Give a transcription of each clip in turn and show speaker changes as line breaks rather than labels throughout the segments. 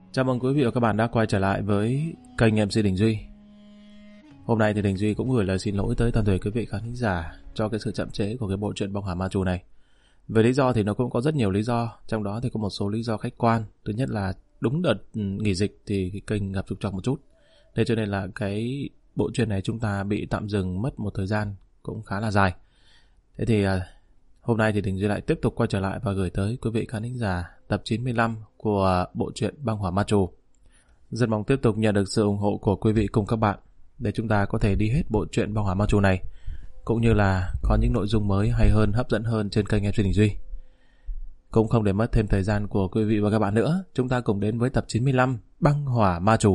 Chào mừng quý vị và các bạn đã quay trở lại với kênh MC Đình Duy. Hôm nay thì Đình Duy cũng gửi lời xin lỗi tới toàn thể quý vị khán giả cho cái sự chậm trễ của cái bộ truyện Băng Hỏa Ma Trù này. Về lý do thì nó cũng có rất nhiều lý do, trong đó thì có một số lý do khách quan. Thứ nhất là đúng đợt nghỉ dịch thì cái kênh gặp trục trặc một chút. Thế cho nên là cái bộ truyện này chúng ta bị tạm dừng mất một thời gian cũng khá là dài. Thế thì hôm nay thì Đình Duy lại tiếp tục quay trở lại và gửi tới quý vị khán giả tập 95 của bộ truyện Băng Hỏa Ma Trù. Rất mong tiếp tục nhận được sự ủng hộ của quý vị cùng các bạn để chúng ta có thể đi hết bộ truyện Băng Hỏa Ma Trù này, cũng như là có những nội dung mới hay hơn, hấp dẫn hơn trên kênh MC Đình Duy. Cũng không để mất thêm thời gian của quý vị và các bạn nữa, chúng ta cùng đến với tập 95 Băng Hỏa Ma Trù.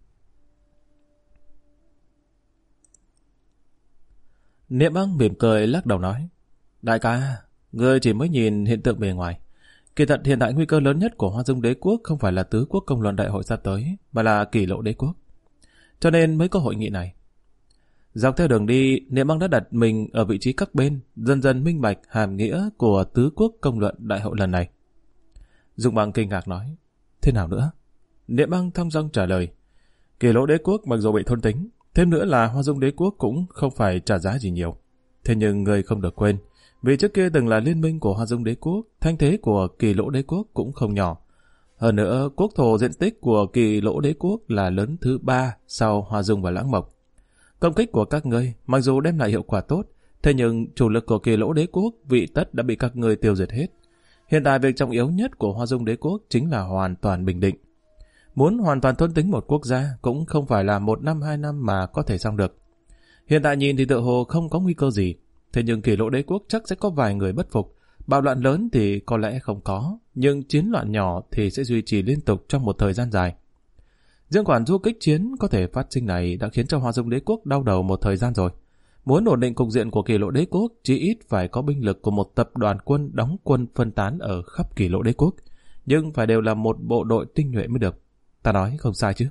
Niệm Băng mỉm cười lắc đầu nói: Đại ca, ngươi chỉ mới nhìn hiện tượng bề ngoài. Kỳ thật hiện tại nguy cơ lớn nhất của Hoa Dung Đế Quốc không phải là Tứ Quốc Công Luận Đại hội sắp tới, mà là Kỷ Lộ Đế Quốc. Cho nên mới có hội nghị này. Dọc theo đường đi, Niệm Băng đã đặt mình ở vị trí các bên, dần dần minh bạch hàm nghĩa của Tứ Quốc Công Luận Đại hội lần này. Dung Băng kinh ngạc nói: Thế nào nữa? Niệm Băng thong dong trả lời: Kỷ Lộ Đế Quốc mặc dù bị thôn tính, thêm nữa là Hoa Dung Đế Quốc cũng không phải trả giá gì nhiều. Thế nhưng người không được quên, vì trước kia từng là liên minh của Hoa Dung Đế Quốc, thanh thế của Kỷ Lỗ Đế Quốc cũng không nhỏ. Hơn nữa, quốc thổ diện tích của Kỷ Lỗ Đế Quốc là lớn thứ 3 sau Hoa Dung và Lãng Mộc. Công kích của các ngươi mặc dù đem lại hiệu quả tốt, thế nhưng chủ lực của Kỷ Lỗ Đế Quốc vị tất đã bị các ngươi tiêu diệt hết. Hiện tại việc trọng yếu nhất của Hoa Dung Đế Quốc chính là hoàn toàn bình định. Muốn hoàn toàn thôn tính một quốc gia cũng không phải là 1 năm 2 năm mà có thể xong được. Hiện tại nhìn thì tựa hồ không có nguy cơ gì, thế nhưng Kỷ Lỗ Đế Quốc chắc sẽ có vài người bất phục. Bạo loạn lớn thì có lẽ không có, nhưng chiến loạn nhỏ thì sẽ duy trì liên tục trong một thời gian dài. Dương quản du kích chiến có thể phát sinh này đã khiến cho Hoa Dung Đế Quốc đau đầu một thời gian rồi. Muốn ổn định cục diện của Kỷ Lỗ Đế Quốc, chỉ ít phải có binh lực của một tập đoàn quân đóng quân phân tán ở khắp Kỷ Lỗ Đế Quốc, nhưng phải đều là một bộ đội tinh nhuệ mới được. Ta nói không sai chứ?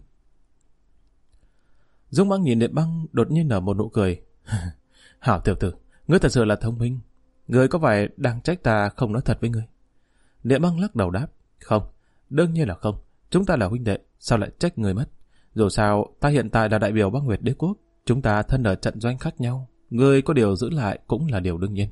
Dung Băng nhìn Niệm Băng đột nhiên nở một nụ cười. Hảo tiểu tử, ngươi thật sự là thông minh. Ngươi có phải đang trách ta không nói thật với ngươi? Niệm Băng lắc đầu đáp: Không, đương nhiên là không. Chúng ta là huynh đệ, sao lại trách người mất? Dù sao, ta hiện tại là đại biểu Băng Nguyệt Đế Quốc. Chúng ta thân ở trận doanh khác nhau. Ngươi có điều giữ lại cũng là điều đương nhiên.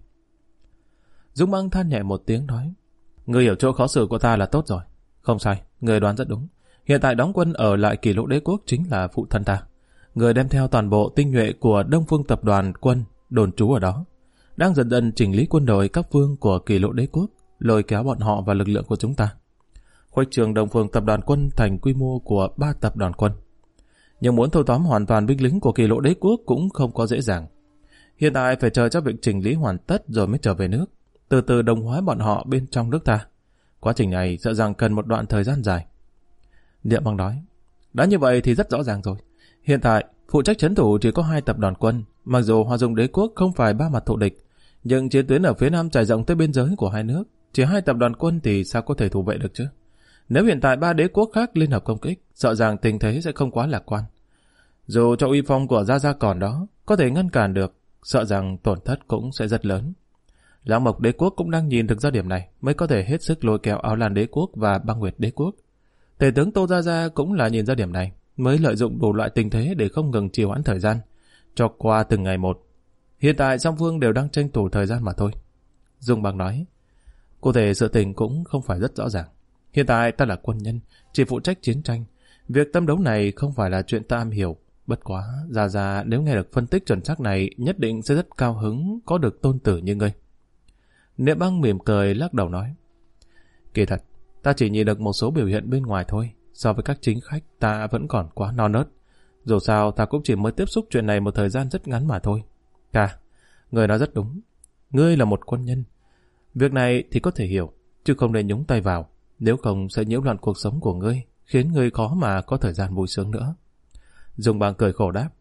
Dung Băng than nhẹ một tiếng nói: Ngươi hiểu chỗ khó xử của ta là tốt rồi. Không sai, ngươi đoán rất đúng. Hiện tại đóng quân ở lại Kỷ Lỗ Đế Quốc chính là phụ thân ta. Người đem theo toàn bộ tinh nhuệ của Đông Phương tập đoàn quân đồn trú ở đó, đang dần dần chỉnh lý quân đội các phương của Kỷ Lỗ Đế Quốc, lôi kéo bọn họ vào lực lượng của chúng ta, khuếch trường Đông Phương tập đoàn quân thành quy mô của 3 tập đoàn quân. Nhưng muốn thâu tóm hoàn toàn binh lính của Kỷ Lỗ Đế Quốc cũng không có dễ dàng. Hiện tại phải chờ cho việc chỉnh lý hoàn tất rồi mới trở về nước, từ từ đồng hóa bọn họ bên trong nước ta. Quá trình này sợ rằng cần một đoạn thời gian dài. Niệm Băng nói: Đã như vậy thì rất rõ ràng rồi. Hiện tại phụ trách trấn thủ chỉ có 2 tập đoàn quân. Mặc dù Hoa Dung Đế Quốc không phải 3 mặt thù địch, nhưng chiến tuyến ở phía nam trải rộng tới biên giới của 2 nước, chỉ 2 tập đoàn quân thì sao có thể thủ vệ được chứ? Nếu hiện tại 3 đế quốc khác liên hợp công kích, sợ rằng tình thế sẽ không quá lạc quan. Dù cho uy phong của Gia Gia còn đó, có thể ngăn cản được, sợ rằng tổn thất cũng sẽ rất lớn. Lãng Mộc Đế Quốc cũng đang nhìn được ra điểm này, mới có thể hết sức lôi kéo Áo Lan Đế Quốc và Băng Nguyệt Đế Quốc. Tể tướng Tô Gia Gia cũng là nhìn ra điểm này, mới lợi dụng đủ loại tình thế để không ngừng trì hoãn thời gian, cho qua từng ngày một. Hiện tại song phương đều đang tranh thủ thời gian mà thôi. Dung Băng nói: Cụ thể sự tình cũng không phải rất rõ ràng. Hiện tại ta là quân nhân, chỉ phụ trách chiến tranh. Việc tâm đấu này không phải là chuyện ta am hiểu. Bất quá, Gia Gia nếu nghe được phân tích chuẩn xác này nhất định sẽ rất cao hứng có được tôn tử như ngươi. Niệm Băng mỉm cười lắc đầu nói: Kỳ thật, ta chỉ nhìn được một số biểu hiện bên ngoài thôi. So với các chính khách, ta vẫn còn quá non nớt. Dù sao, ta cũng chỉ mới tiếp xúc chuyện này một thời gian rất ngắn mà thôi. Ca, người nói rất đúng. Ngươi là một quân nhân. Việc này thì có thể hiểu, chứ không nên nhúng tay vào. Nếu không sẽ nhiễu loạn cuộc sống của ngươi, khiến ngươi khó mà có thời gian vui sướng nữa. Dung Băng cười khổ đáp: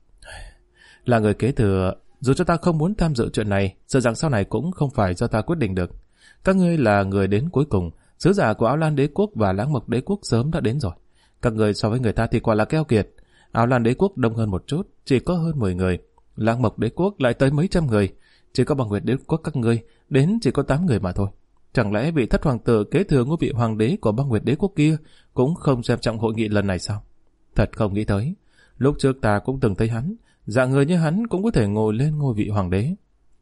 Là người kế thừa, dù cho ta không muốn tham dự chuyện này, sợ rằng sau này cũng không phải do ta quyết định được. Các ngươi là người đến cuối cùng. Sứ giả của Áo Lan Đế Quốc và Lãng Mộc Đế Quốc sớm đã đến rồi. Các người so với người ta thì quả là keo kiệt. Áo Lan Đế Quốc đông hơn một chút, chỉ có hơn 10 người. Lãng Mộc Đế Quốc lại tới mấy trăm người. Chỉ có Băng Nguyệt Đế Quốc các ngươi đến chỉ có 8 người mà thôi. Chẳng lẽ vị thất hoàng tử kế thừa ngôi vị hoàng đế của băng Nguyệt đế quốc kia cũng không xem trọng hội nghị lần này sao? Thật không nghĩ tới. Lúc trước ta cũng từng thấy hắn, dạng người như hắn cũng có thể ngồi lên ngôi vị hoàng đế.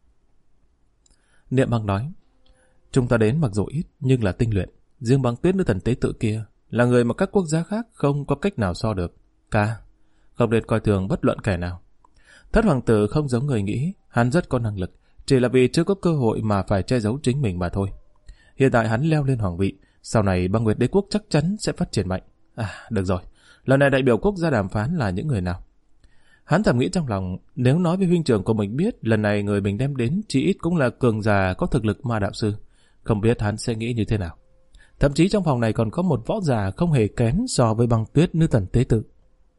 Niệm Băng nói, chúng ta đến mặc dù ít nhưng là tinh luyện. Riêng Băng Tuyết nữ thần tế tự kia là người mà các quốc gia khác không có cách nào so được. Ca, không nên coi thường bất luận kẻ nào. Thất hoàng tử không giống người nghĩ, hắn rất có năng lực, chỉ là vì chưa có cơ hội mà phải che giấu chính mình mà thôi. Hiện tại hắn leo lên hoàng vị, sau này băng Nguyệt đế quốc chắc chắn sẽ phát triển mạnh. Được rồi, lần này đại biểu quốc gia đàm phán là những người nào? Hắn thầm nghĩ trong lòng, nếu nói với huynh trưởng của mình biết lần này người mình đem đến chỉ ít cũng là cường già có thực lực ma đạo sư, không biết hắn sẽ nghĩ như thế nào. Thậm chí trong phòng này còn có một võ giả không hề kém so với Băng Tuyết nữ thần tế tự.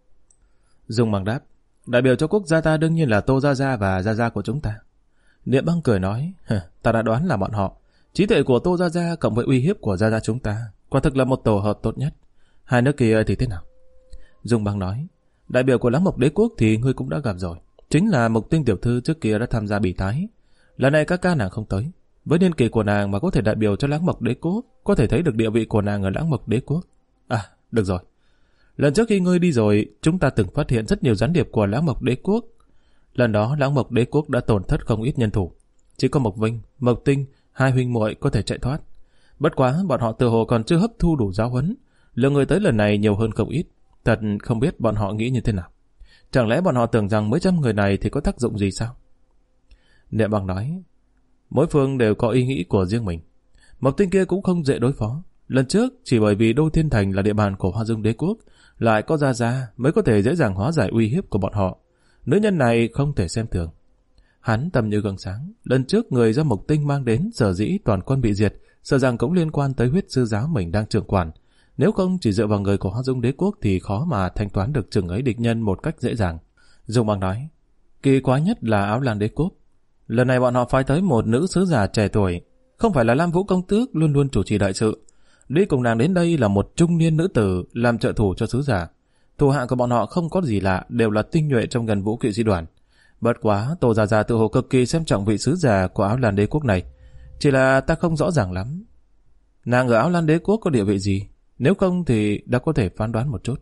Dung Băng đáp, đại biểu cho quốc gia ta đương nhiên là Tô Gia Gia và Gia Gia của chúng ta. Niệm Băng cười nói, ta đã đoán là bọn họ. Trí tuệ của Tô Gia Gia cộng với uy hiếp của Gia Gia chúng ta, quả thực là một tổ hợp tốt nhất. Hai nước kia thì thế nào? Dung Băng nói, đại biểu của Lãng Mộc đế quốc thì ngươi cũng đã gặp rồi, chính là Mộc Tinh tiểu thư trước kia đã tham gia bỉ thái. Lần này các ca nàng không tới, với niên kỷ của nàng mà có thể đại biểu cho Lãng Mộc đế quốc, có thể thấy được địa vị của nàng ở Lãng Mộc đế quốc. Được rồi. Lần trước khi ngươi đi rồi, chúng ta từng phát hiện rất nhiều gián điệp của Lãng Mộc đế quốc. Lần đó Lãng Mộc đế quốc đã tổn thất không ít nhân thủ, chỉ có Mộc Vinh, Mộc Tinh, hai huynh muội có thể chạy thoát. Bất quá bọn họ tự hồ còn chưa hấp thu đủ giáo huấn, lượng người tới lần này nhiều hơn không ít. Thật không biết bọn họ nghĩ như thế nào. Chẳng lẽ bọn họ tưởng rằng mấy trăm người này thì có tác dụng gì sao? Niệm Băng nói, mỗi phương đều có ý nghĩ của riêng mình. Mộc Tinh kia cũng không dễ đối phó. Lần trước chỉ bởi vì Đô Thiên Thành là địa bàn của Hoa Dương đế quốc, lại có Gia Gia mới có thể dễ dàng hóa giải uy hiếp của bọn họ. Nữ nhân này không thể xem thường. Hắn tầm như gương sáng, lần trước người do Mộc Tinh mang đến sở dĩ toàn quân bị diệt, sợ rằng cũng liên quan tới huyết sư giáo mình đang trưởng quản. Nếu không chỉ dựa vào người của Hoa Dung đế quốc thì khó mà thanh toán được chừng ấy địch nhân một cách dễ dàng. Dung Băng nói, kỳ quái nhất là Áo Lan đế quốc. Lần này bọn họ phái tới một nữ sứ giả trẻ tuổi, không phải là Lam Vũ công tước luôn luôn chủ trì đại sự. Đi cùng nàng đến đây là một trung niên nữ tử làm trợ thủ cho sứ giả. Thủ hạ của bọn họ không có gì lạ, đều là tinh nhuệ trong Gần Vũ kỵ sĩ đoàn. Bất quá Tô Gia Gia tự hồ cực kỳ xem trọng vị sứ giả của Áo Lan đế quốc này. Chỉ là ta không rõ ràng lắm. Nàng ở Áo Lan đế quốc có địa vị gì? Nếu không thì đã có thể phán đoán một chút.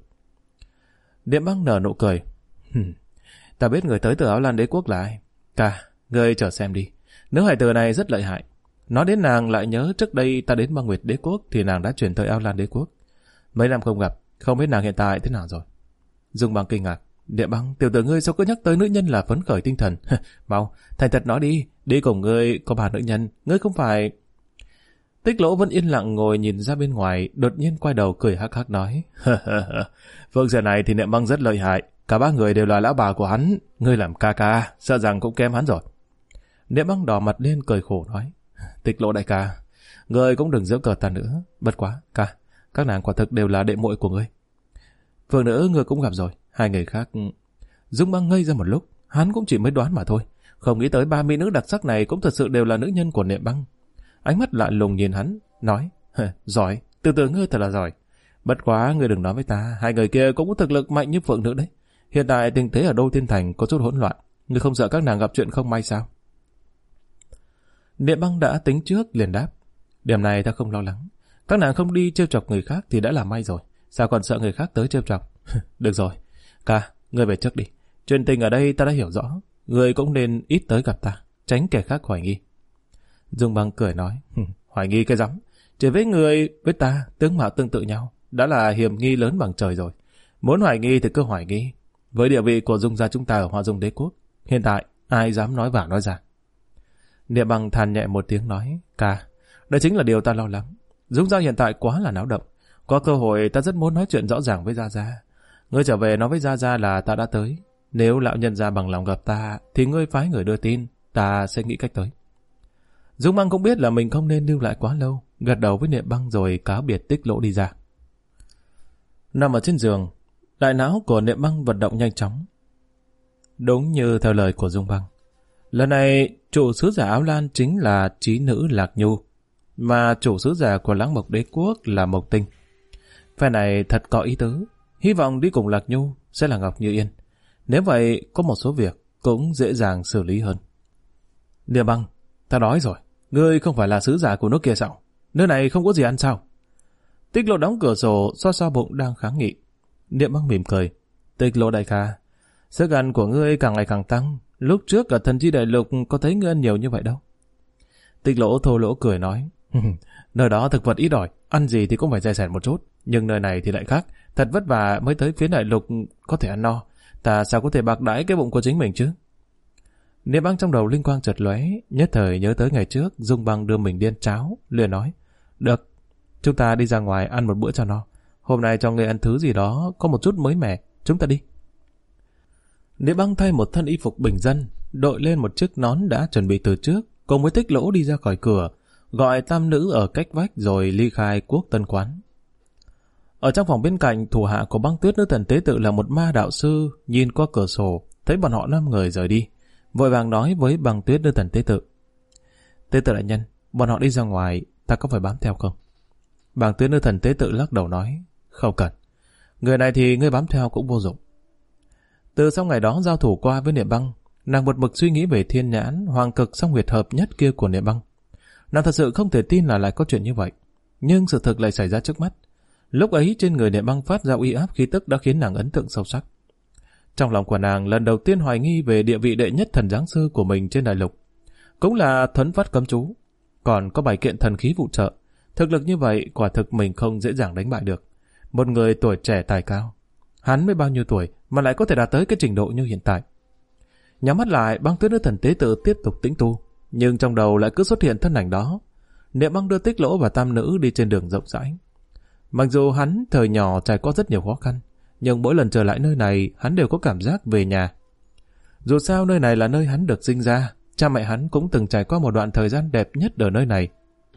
Niệm Băng nở nụ cười. Ta biết người tới từ Áo Lan đế quốc là ai. Ca, ngươi chờ xem đi. Nữ hải tử này rất lợi hại. Nói đến nàng lại nhớ trước đây ta đến Băng Nguyệt đế quốc thì nàng đã chuyển tới Áo Lan đế quốc. Mấy năm không gặp, không biết nàng hiện tại thế nào rồi. Dung Băng kinh ngạc. Niệm Băng, tiểu tử ngươi sao cứ nhắc tới nữ nhân là phấn khởi tinh thần. Mau, thành thật nói đi. Đi cùng ngươi có 3 nữ nhân. Ngươi không phải... Tích Lỗ vẫn yên lặng ngồi nhìn ra bên ngoài, đột nhiên quay đầu cười hắc hắc nói. Phương diện này thì Niệm Băng rất lợi hại. Cả 3 người đều là lão bà của hắn. Ngươi làm ca ca, sợ rằng cũng kém hắn rồi. Niệm Băng đỏ mặt lên cười khổ nói. Tích Lỗ đại ca, ngươi cũng đừng giễu cợt ta nữa. Bất quá, ca, các nàng quả thực đều là đệ muội của ngươi. Phương nữ ngươi cũng gặp rồi, 2 người khác... Dung Băng ngây ra một lúc, hắn cũng chỉ mới đoán mà thôi. Không nghĩ tới 3 mỹ nữ đặc sắc này cũng thật sự đều là nữ nhân của Niệm Băng. Ánh mắt lạ lùng nhìn hắn, nói, giỏi, từ từ ngươi thật là giỏi. Bất quá ngươi đừng nói với ta, 2 người kia cũng có thực lực mạnh như phượng nữ đấy. Hiện tại tình thế ở Đô Thiên Thành có chút hỗn loạn, ngươi không sợ các nàng gặp chuyện không may sao? Niệm Băng đã tính trước liền đáp, điểm này ta không lo lắng. Các nàng không đi trêu chọc người khác thì đã là may rồi, sao còn sợ người khác tới trêu chọc? Được rồi, ca, ngươi về trước đi. Chuyện tình ở đây ta đã hiểu rõ, ngươi cũng nên ít tới gặp ta, tránh kẻ khác hoài nghi. Dung Băng cười nói, hoài nghi cái rắm, chỉ với người với ta tướng mạo tương tự nhau, đã là hiểm nghi lớn bằng trời rồi. Muốn hoài nghi thì cứ hoài nghi. Với địa vị của Dung gia chúng ta ở Hoa Dung đế quốc, hiện tại ai dám nói vào nói ra. Niệm Băng than nhẹ một tiếng nói, ca, đây chính là điều ta lo lắng. Dung gia hiện tại quá là náo động, có cơ hội ta rất muốn nói chuyện rõ ràng với Gia Gia. Ngươi trở về nói với Gia Gia là ta đã tới. Nếu lão nhân gia bằng lòng gặp ta, thì ngươi phái người đưa tin, ta sẽ nghĩ cách tới. Dung Băng cũng biết là mình không nên lưu lại quá lâu, gật đầu với Niệm Băng rồi cáo biệt Tích Lỗ đi ra. Nằm ở trên giường, đại não của Niệm Băng vận động nhanh chóng. Đúng như theo lời của Dung Băng, lần này chủ sứ giả Áo Lan chính là trí nữ Lạc Nhu, mà chủ sứ giả của Lãng Mộc đế quốc là Mộc Tinh. Phe này thật có ý tứ, hy vọng đi cùng Lạc Nhu sẽ là Ngọc Như Yên. Nếu vậy, có một số việc cũng dễ dàng xử lý hơn. Niệm Băng, ta nói rồi, ngươi không phải là sứ giả của nước kia sao? nơi này không có gì ăn sao? Tích Lộ đóng cửa sổ, xoa xoa bụng đang kháng nghị. Niệm Băng mỉm cười. Tích Lộ đại ca, sức ăn của ngươi càng ngày càng tăng. Lúc trước ở Thần Chi Đại Lục có thấy ngươi ăn nhiều như vậy đâu. Tích Lỗ thô lỗ cười nói. Nơi đó thực vật ít ỏi, ăn gì thì cũng phải dè dẹt một chút. Nhưng nơi này thì lại khác, thật vất vả mới tới phía Đại Lục có thể ăn no. Ta sao có thể bạc đãi cái bụng của chính mình chứ? Niệm Băng trong đầu linh quang chợt lóe, nhất thời nhớ tới ngày trước Dung Băng đưa mình điên cháo, liền nói. Được, chúng ta đi ra ngoài ăn một bữa cho no. Hôm nay cho ngươi ăn thứ gì đó có một chút mới mẻ, chúng ta đi. Niệm Băng thay một thân y phục bình dân, đội lên một chiếc nón đã chuẩn bị từ trước, cùng với Tích Lỗ đi ra khỏi cửa, gọi tam nữ ở cách vách rồi ly khai Quốc Tân quán. Ở trong phòng bên cạnh, thủ hạ của Băng Tuyết nữ thần tế tự là một ma đạo sư, nhìn qua cửa sổ, thấy bọn họ 5 người rời đi, vội vàng nói với Băng Tuyết nữ thần tế tự. Tế tự đại nhân, bọn họ đi ra ngoài, ta có phải bám theo không? Băng Tuyết nữ thần tế tự lắc đầu nói, không cần. Người này thì ngươi bám theo cũng vô dụng. Từ sau ngày đó giao thủ qua với Niệm Băng, nàng một mực suy nghĩ về thiên nhãn, hoàng cực song huyệt hợp nhất kia của Niệm Băng. Nàng thật sự không thể tin là lại có chuyện như vậy. Nhưng sự thực lại xảy ra trước mắt. Lúc ấy trên người Niệm Băng phát ra uy áp khí tức đã khiến nàng ấn tượng sâu sắc. Trong lòng của nàng lần đầu tiên hoài nghi về địa vị đệ nhất thần giáng sư của mình trên đại lục. Cũng là thuấn phát cấm chú. Còn có 7 kiện thần khí phụ trợ. Thực lực như vậy quả thực mình không dễ dàng đánh bại được. Một người tuổi trẻ tài cao. Hắn mới bao nhiêu tuổi mà lại có thể đạt tới cái trình độ như hiện tại. Nhắm mắt lại, Băng Tuyết nữ thần tế tự tiếp tục tĩnh tu, nhưng trong đầu lại cứ xuất hiện thân ảnh đó. Niệm Băng đưa Tích Lỗ và tam nữ đi trên đường rộng rãi. Mặc dù hắn thời nhỏ trải qua rất nhiều khó khăn, nhưng mỗi lần trở lại nơi này hắn đều có cảm giác về nhà. Dù sao nơi này là nơi hắn được sinh ra, cha mẹ hắn cũng từng trải qua một đoạn thời gian đẹp nhất ở nơi này.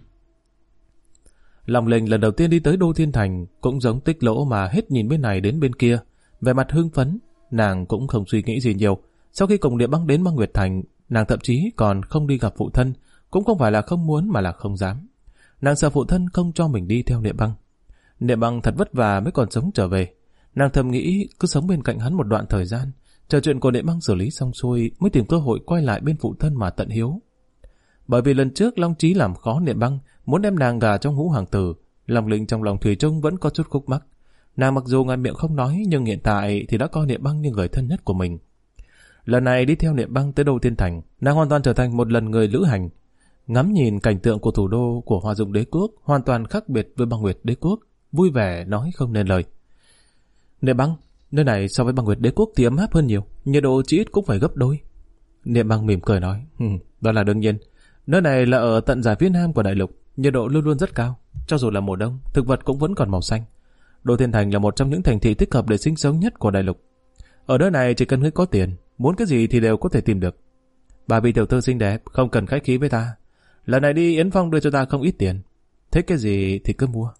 Lòng Linh lần đầu tiên đi tới Đô Thiên Thành cũng giống Tích Lỗ mà hết nhìn bên này đến bên kia, về mặt hưng phấn, nàng cũng không suy nghĩ gì nhiều. Sau khi cùng Niệm Băng đến Băng Nguyệt Thành, nàng thậm chí còn không đi gặp phụ thân, cũng không phải là không muốn mà là không dám. Nàng sợ phụ thân không cho mình đi theo Niệm Băng. Niệm Băng thật vất vả mới còn sống trở về. Nàng thầm nghĩ cứ sống bên cạnh hắn một đoạn thời gian, chờ chuyện của Niệm Băng xử lý xong xuôi mới tìm cơ hội quay lại bên phụ thân mà tận hiếu. Bởi vì lần trước Long Chí làm khó Niệm Băng, muốn đem nàng gà trong Ngũ Hoàng Tử, Lòng Linh trong lòng thủy chung vẫn có chút khúc mắc. Nàng mặc dù ngậm miệng không nói, nhưng hiện tại thì đã coi Niệm Băng như người thân nhất của mình. Lần này đi theo Niệm Băng tới Đô Thiên Thành, nàng hoàn toàn trở thành một lần người lữ hành. Ngắm nhìn cảnh tượng của thủ đô của Hoa Dụng Đế Quốc hoàn toàn khác biệt với Băng Nguyệt Đế Quốc, vui vẻ nói không nên lời. Niệm Băng, nơi này so với Băng Nguyệt Đế Quốc thì ấm áp hơn nhiều, nhiệt độ chỉ ít cũng phải gấp đôi. Niệm Băng mỉm cười nói, đó là đương nhiên. Nơi này là ở tận giải phía nam của đại lục, nhiệt độ luôn luôn rất cao. Cho dù là mùa đông, thực vật cũng vẫn còn màu xanh. Đô Thiên Thành là một trong những thành thị thích hợp để sinh sống nhất của đại lục. Ở nơi này chỉ cần ngươi có tiền, muốn cái gì thì đều có thể tìm được. Bà vị tiểu thư xinh đẹp, không cần khách khí với ta. Lần này đi Yến Phong đưa cho ta không ít tiền. Thích cái gì thì cứ mua.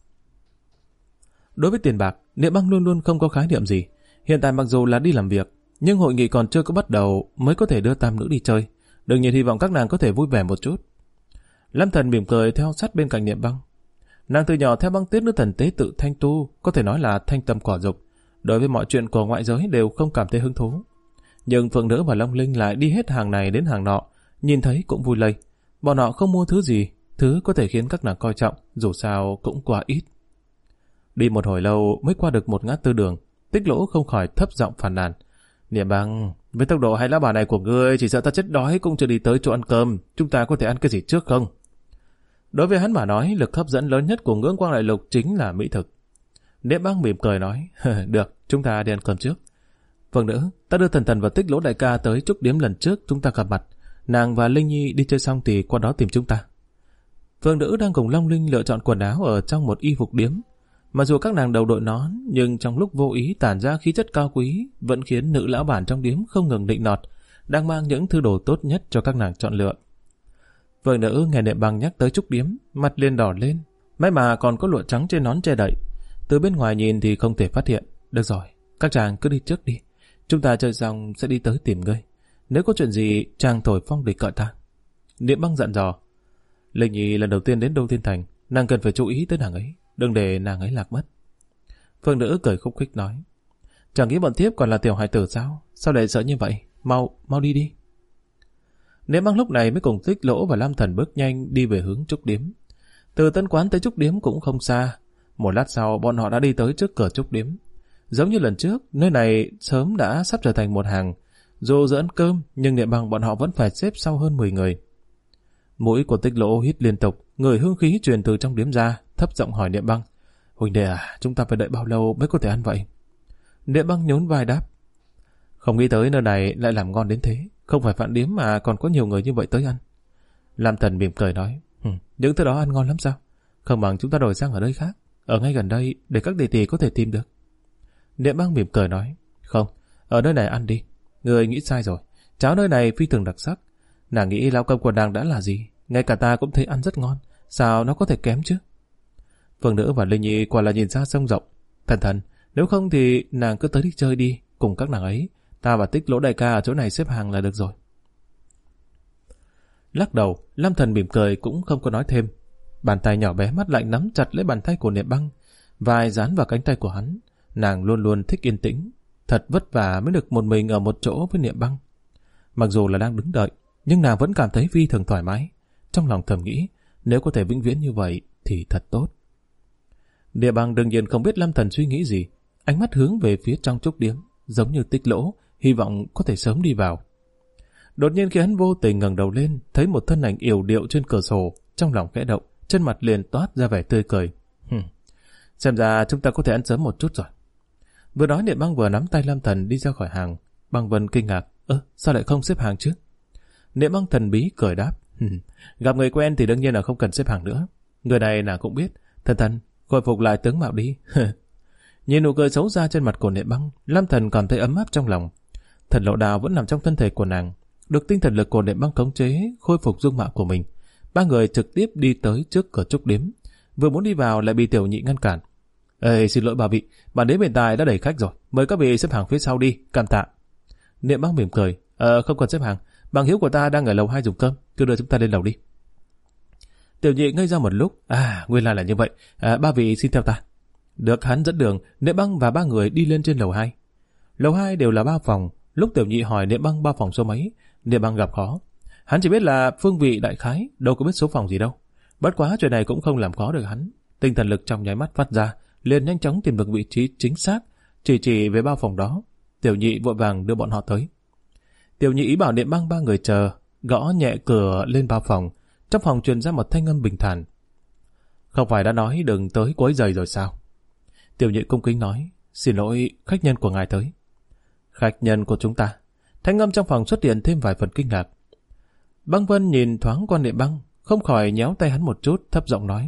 Đối với tiền bạc, Niệm Băng luôn luôn không có khái niệm gì. Hiện tại mặc dù là đi làm việc, nhưng hội nghị còn chưa có bắt đầu mới có thể đưa tam nữ đi chơi. Đương nhiên hy vọng các nàng có thể vui vẻ một chút. Lâm Thần mỉm cười theo sát bên cạnh Niệm Băng. Nàng từ nhỏ theo Băng Tuyết nữ thần tế tự thanh tu, có thể nói là thanh tâm quả dục. Đối với mọi chuyện của ngoại giới đều không cảm thấy hứng thú. Nhưng Phượng Nữ và Long Linh lại đi hết hàng này đến hàng nọ, nhìn thấy cũng vui lây. Bọn họ không mua thứ gì, thứ có thể khiến các nàng coi trọng, dù sao cũng quá ít. Đi một hồi lâu mới qua được một ngã tư đường, Tích Lỗ không khỏi thấp giọng phàn nàn. Niệm Băng, với tốc độ hay lá bà này của ngươi, chỉ sợ ta chết đói cũng chưa đi tới chỗ ăn cơm, chúng ta có thể ăn cái gì trước không? Đối với hắn mà nói, lực hấp dẫn lớn nhất của Ngưỡng Quang Đại Lục chính là mỹ thực. Niệm Băng mỉm cười nói, được, chúng ta đi ăn cơm trước. Phượng Nữ, ta đưa Thần Thần và Tích Lỗ đại ca tới Trúc Điếm lần trước chúng ta gặp mặt. Nàng và Linh Nhi đi chơi xong thì qua đó tìm chúng ta. Phượng Nữ đang cùng Long Linh lựa chọn quần áo ở trong một y phục điếm. Mặc dù các nàng đầu đội nón, nhưng trong lúc vô ý tản ra khí chất cao quý, vẫn khiến nữ lão bản trong điếm không ngừng nịnh nọt, đang mang những thứ đồ tốt nhất cho các nàng chọn lựa. Phượng Nữ nghe Niệm Băng nhắc tới Trúc Điếm, mặt liền đỏ lên, may mà còn có lụa trắng trên nón che đậy. Từ bên ngoài nhìn thì không thể phát hiện. Được rồi, các chàng cứ đi trước đi. Chúng ta chơi xong sẽ đi tới tìm ngươi. Nếu có chuyện gì, chàng thổi phong địch gọi ta. Niệm Băng dặn dò. Linh Nhi lần đầu tiên đến Đô Thiên Thành, nàng cần phải chú ý tới nàng ấy, đừng để nàng ấy lạc mất. Phượng Nữ cười khúc khích nói. Chàng nghĩ bọn thiếp còn là tiểu hài tử sao? Sao lại sợ như vậy? Mau đi đi. Niệm Băng lúc này mới cùng Tích Lỗ và Lam Thần bước nhanh đi về hướng Trúc Điếm. Từ Tân Quán tới Trúc Điếm cũng không xa. Một lát sau bọn họ đã đi tới trước cửa Trúc Điếm. Giống như lần trước, nơi này sớm đã sắp trở thành một hàng. Dù giờ ăn cơm, nhưng Niệm Băng bọn họ vẫn phải xếp sau hơn 10 người. Mũi của Tích Lỗ hít liên tục, người hương khí truyền từ trong điếm ra, thấp giọng hỏi Niệm Băng. Huynh đệ à, chúng ta phải đợi bao lâu mới có thể ăn vậy? Niệm Băng nhún vai đáp. Không nghĩ tới nơi này lại làm ngon đến thế. Không phải Phạn Điếm mà còn có nhiều người như vậy tới ăn. Lam Thần mỉm cười nói. Những thứ đó ăn ngon lắm sao? Không bằng chúng ta đổi sang ở nơi khác. Ở ngay gần đây để các tỷ tỷ có thể tìm được. Niệm Băng mỉm cười nói. Không, ở nơi này ăn đi. Người nghĩ sai rồi. Cháo nơi này phi thường đặc sắc. Nàng nghĩ lão công của nàng đã là gì? Ngay cả ta cũng thấy ăn rất ngon. Sao nó có thể kém chứ? Phương Nữ và Linh Nhi quả là nhìn ra sông rộng. Thần, nếu không thì nàng cứ tới đi chơi đi. Cùng các nàng ấy. Ta và Tích Lỗ đại ca ở chỗ này xếp hàng là được rồi. Lắc đầu, Lam Thần mỉm cười cũng không có nói thêm. Bàn tay nhỏ bé mắt lạnh nắm chặt lấy bàn tay của Niệm Băng, vai dán vào cánh tay của hắn. Nàng luôn luôn thích yên tĩnh, thật vất vả mới được một mình ở một chỗ với Niệm Băng. Mặc dù là đang đứng đợi, nhưng nàng vẫn cảm thấy phi thường thoải mái. Trong lòng thầm nghĩ, nếu có thể vĩnh viễn như vậy thì thật tốt. Niệm Băng đương nhiên không biết Lam Thần suy nghĩ gì, ánh mắt hướng về phía trong Trúc Điếm, giống như Tích Lỗ, hy vọng có thể sớm đi vào. Đột nhiên khi hắn vô tình ngẩng đầu lên, thấy một thân ảnh yểu điệu trên cửa sổ, trong lòng khẽ động, trên mặt liền toát ra vẻ tươi cười. Xem ra chúng ta có thể ăn sớm một chút rồi. Vừa nói Niệm Băng vừa nắm tay Lam Thần đi ra khỏi hàng. Băng Vân kinh ngạc, sao lại không xếp hàng chứ? Niệm Băng thần bí cười đáp, gặp người quen thì đương nhiên là không cần xếp hàng nữa. Người này nàng cũng biết, thần, khôi phục lại tướng mạo đi. Nhìn nụ cười xấu xa trên mặt của Niệm Băng, Lam Thần cảm thấy ấm áp trong lòng. Thần Lộ Đào vẫn nằm trong thân thể của nàng, được tinh thần lực của Niệm Băng khống chế, khôi phục dung mạo của mình. Ba người trực tiếp đi tới trước cửa Trúc Điếm, vừa muốn đi vào lại bị Tiểu Nhị ngăn cản. Xin lỗi bà vị, bản đếm hiện tại đã đẩy khách rồi, mời các vị xếp hàng phía sau đi, cảm tạ. Niệm Băng mỉm cười, không cần xếp hàng, bằng hữu của ta đang ở lầu 2 dùng cơm, cứ đưa chúng ta lên lầu đi. Tiểu Nhị ngây ra một lúc, nguyên lai là như vậy, ba vị xin theo ta. Được hắn dẫn đường, Niệm Băng và ba người đi lên trên lầu 2. Lầu 2 đều là 3 phòng, lúc Tiểu Nhị hỏi Niệm Băng 3 phòng số mấy, Niệm Băng gặp khó. Hắn chỉ biết là phương vị đại khái, đâu có biết số phòng gì đâu. Bất quá chuyện này cũng không làm khó được hắn. Tinh thần lực trong nháy mắt phát ra, liền nhanh chóng tìm được vị trí chính xác, chỉ về 3 phòng đó. Tiểu Nhị vội vàng đưa bọn họ tới. Tiểu Nhị ý bảo Niệm Băng 3 người chờ, gõ nhẹ cửa lên 3 phòng. Trong phòng truyền ra một thanh âm bình thản. Không phải đã nói đừng tới quấy rầy rồi sao? Tiểu Nhị cung kính nói, xin lỗi, khách nhân của ngài tới. Khách nhân của chúng ta. Thanh âm trong phòng xuất hiện thêm vài phần kinh ngạc. Băng Vân nhìn thoáng qua Niệm Băng, không khỏi nhéo tay hắn một chút, thấp giọng nói.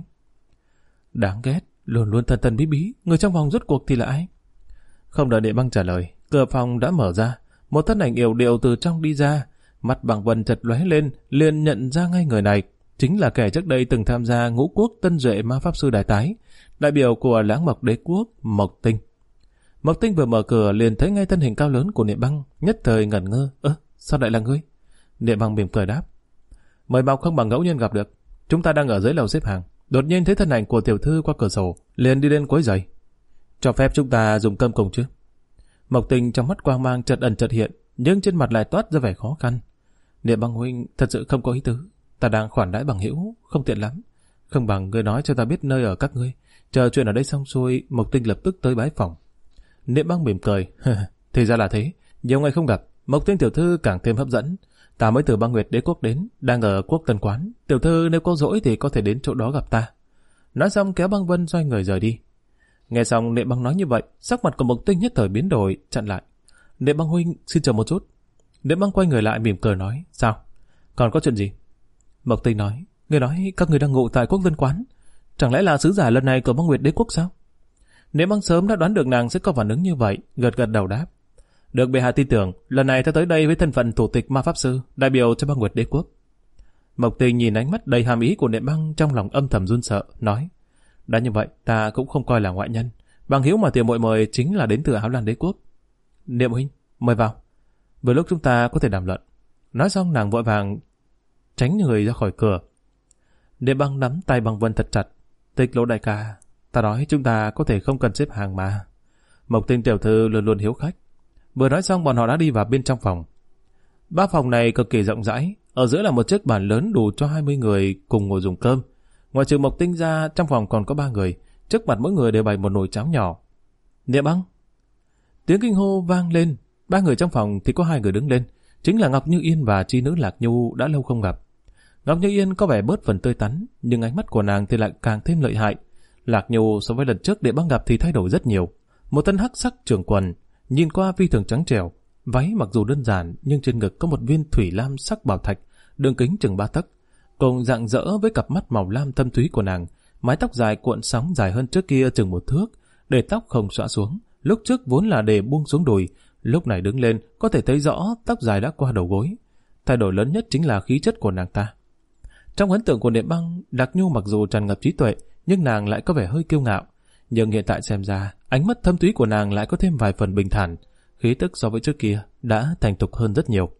Đáng ghét, luôn luôn thần bí bí, người trong phòng rốt cuộc thì là ai? Không đợi Niệm Băng trả lời, cửa phòng đã mở ra, một thân ảnh yểu điệu từ trong đi ra, mắt Băng Vân chợt lóe lên, liền nhận ra ngay người này, chính là kẻ trước đây từng tham gia Ngũ Quốc Tân Duệ Ma Pháp Sư Đại Tái, đại biểu của Lãng Mộc Đế Quốc, Mộc Tinh. Mộc Tinh vừa mở cửa liền thấy ngay thân hình cao lớn của Niệm Băng, nhất thời ngẩn ngơ, sao lại là ngươi? Niệm Băng mỉm cười đáp, mời Mộc không bằng ngẫu nhiên gặp được, chúng ta đang ở dưới lầu xếp hàng, đột nhiên thấy thân ảnh của tiểu thư qua cửa sổ, liền đi lên quấy rầy. Cho phép chúng ta dùng cơm cùng chứ? Mộc Tinh trong mắt quang mang chợt ẩn chợt hiện, nhưng trên mặt lại toát ra vẻ khó khăn. Niệm Băng huynh thật sự không có ý tứ, ta đang khoản đãi bằng hữu, không tiện lắm. Không bằng ngươi nói cho ta biết nơi ở các ngươi, chờ chuyện ở đây xong xuôi, Mộc Tinh lập tức tới bái phòng. Niệm Băng mỉm cười, thì ra là thế, nhiều ngày không gặp, Mộc Tinh tiểu thư càng thêm hấp dẫn. Ta mới từ Băng Nguyệt Đế Quốc đến, đang ở Quốc Tân Quán, tiểu thư nếu có rỗi thì có thể đến chỗ đó gặp ta. Nói xong kéo Băng Vân xoay người rời đi. Nghe xong Niệm Băng nói như vậy, sắc mặt của Mộc Tinh nhất thời biến đổi, chặn lại. Niệm Băng huynh, xin chờ một chút. Niệm Băng quay người lại mỉm cười nói, sao? Còn có chuyện gì? Mộc Tinh nói, người nói các người đang ngụ tại Quốc Tân Quán, chẳng lẽ là sứ giả lần này của Băng Nguyệt Đế Quốc sao? Niệm Băng sớm đã đoán được nàng sẽ có phản ứng như vậy, gật gật đầu đáp. Được bệ hạ tin tưởng, lần này ta tới đây với thân phận thủ tịch ma pháp sư, đại biểu cho Băng Nguyệt Đế Quốc. Mộc Tinh nhìn ánh mắt đầy hàm ý của Niệm Băng, trong lòng âm thầm run sợ, nói, đã như vậy ta cũng không coi là ngoại nhân, bằng hữu mà tiểu muội mời chính là đến từ Áo Lan Đế Quốc. Niệm huynh, mời vào, vừa lúc chúng ta có thể đàm luận. Nói xong nàng vội vàng tránh người ra khỏi cửa. Niệm Băng nắm tay Băng Vân thật chặt. Tích Lỗ đại ca, ta nói chúng ta có thể không cần xếp hàng mà. Mộc Tinh tiểu thư luôn luôn hiếu khách. Vừa nói xong bọn họ đã đi vào bên trong phòng. 3 phòng này cực kỳ rộng rãi, ở giữa là một chiếc bàn lớn đủ cho 20 người cùng ngồi dùng cơm. Ngoài trừ Mộc Tinh ra, trong phòng còn có 3 người, trước mặt mỗi người đều bày một nồi cháo nhỏ. Niệm Băng! Tiếng kinh hô vang lên, 3 người trong phòng thì có 2 người đứng lên, chính là Ngọc Như Yên và chi nữ Lạc Nhu đã lâu không gặp. Ngọc Như Yên có vẻ bớt phần tươi tắn, nhưng ánh mắt của nàng thì lại càng thêm lợi hại. Lạc Nhu so với lần trước Niệm Băng gặp thì thay đổi rất nhiều. Một thân hắc sắc trường quần, nhìn qua phi thường trắng trẻo, váy mặc dù đơn giản nhưng trên ngực có một viên thủy lam sắc bảo thạch, đường kính chừng 3 tấc, cùng rạng rỡ với cặp mắt màu lam thâm thúy của nàng. Mái tóc dài cuộn sóng dài hơn trước kia chừng 1 thước, để tóc không xõa xuống. Lúc trước vốn là để buông xuống đùi, lúc này đứng lên có thể thấy rõ tóc dài đã qua đầu gối. Thay đổi lớn nhất chính là khí chất của nàng ta. Trong ấn tượng của Niệm Băng, Lạc Nhu mặc dù tràn ngập trí tuệ, nhưng nàng lại có vẻ hơi kiêu ngạo. Nhưng hiện tại xem ra, ánh mắt thâm thúy của nàng lại có thêm vài phần bình thản, khí tức so với trước kia đã thành thục hơn rất nhiều.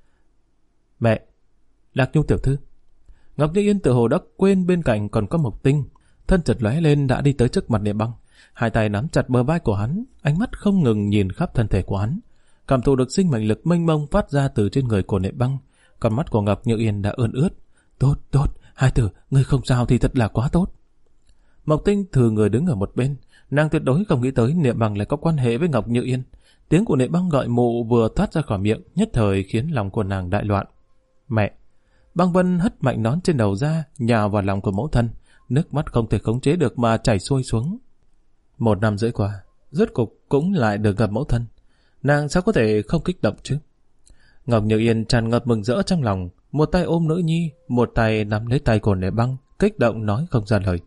Mẹ! Lạc Nhu tiểu thư! Ngọc Như Yên tự hồ đã quên bên cạnh còn có Mộc Tinh, thân chợt lóe lên đã đi tới trước mặt Niệm Băng, hai tay nắm chặt bờ vai của hắn, ánh mắt không ngừng nhìn khắp thân thể của hắn, cảm thụ được sinh mệnh lực mênh mông phát ra từ trên người của Niệm Băng. Con mắt của Ngọc Như Yên đã ươn ướt. Tốt, hai tử, ngươi không sao thì thật là quá tốt. Mộc Tinh thừa người đứng ở một bên, nàng tuyệt đối không nghĩ tới Niệm Băng lại có quan hệ với Ngọc Như Yên. Tiếng của Niệm Băng gọi mụ vừa thoát ra khỏi miệng, nhất thời khiến lòng của nàng đại loạn. Mẹ! Băng Vân hất mạnh nón trên đầu ra, nhào vào lòng của mẫu thân, nước mắt không thể khống chế được mà chảy xuôi xuống. 1 năm rưỡi qua, rốt cục cũng lại được gặp mẫu thân. Nàng sao có thể không kích động chứ? Ngọc Như Yên tràn ngập mừng rỡ trong lòng, một tay ôm nữ nhi, một tay nắm lấy tay của Niệm Băng, kích động nói không ra lời.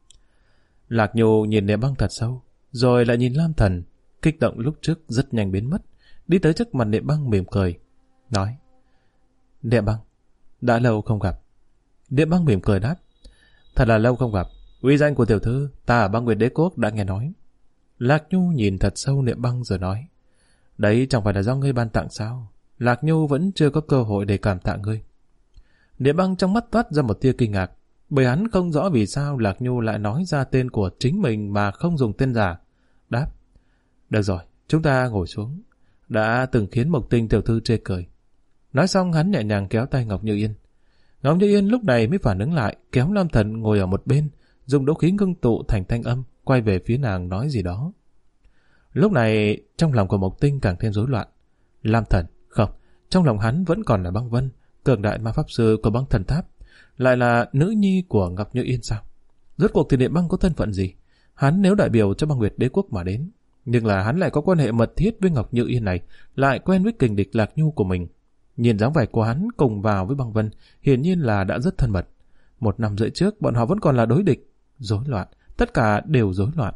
Lạc Nhu nhìn Niệm Băng thật sâu, rồi lại nhìn Lam Thần, kích động lúc trước rất nhanh biến mất, đi tới trước mặt Niệm Băng mỉm cười, nói: Niệm Băng, đã lâu không gặp. Niệm Băng mỉm cười đáp: Thật là lâu không gặp, uy danh của tiểu thư ta ở Băng Nguyệt Đế Quốc đã nghe nói. Lạc Nhu nhìn thật sâu Niệm Băng rồi nói: Đấy chẳng phải là do ngươi ban tặng sao? Lạc Nhu vẫn chưa có cơ hội để cảm tạ ngươi. Niệm Băng trong mắt toát ra một tia kinh ngạc, bởi hắn không rõ vì sao Lạc Nhu lại nói ra tên của chính mình mà không dùng tên giả. Đáp: Được rồi, chúng ta ngồi xuống. Đã từng khiến Mộc Tinh tiểu thư chê cười. Nói xong hắn nhẹ nhàng kéo tay Ngọc Như Yên. Ngọc Như Yên lúc này mới phản ứng lại, kéo Lam Thần ngồi ở một bên, dùng đấu khí ngưng tụ thành thanh âm, quay về phía nàng nói gì đó. Lúc này trong lòng của Mộc Tinh càng thêm rối loạn. Lam Thần, không, trong lòng hắn vẫn còn là Băng Vân, cường đại ma pháp sư của Băng Thần Tháp, lại là nữ nhi của Ngọc Như Yên sao? Rốt cuộc thì Niệm Băng có thân phận gì? Hắn nếu đại biểu cho Băng Nguyệt Đế Quốc mà đến, nhưng là hắn lại có quan hệ mật thiết với Ngọc Như Yên này, lại quen với kình địch Lạc Nhu của mình. Nhìn dáng vẻ của hắn cùng vào với Băng Vân, hiển nhiên là đã rất thân mật. 1 năm rưỡi trước bọn họ vẫn còn là đối địch. Rối loạn, tất cả đều rối loạn.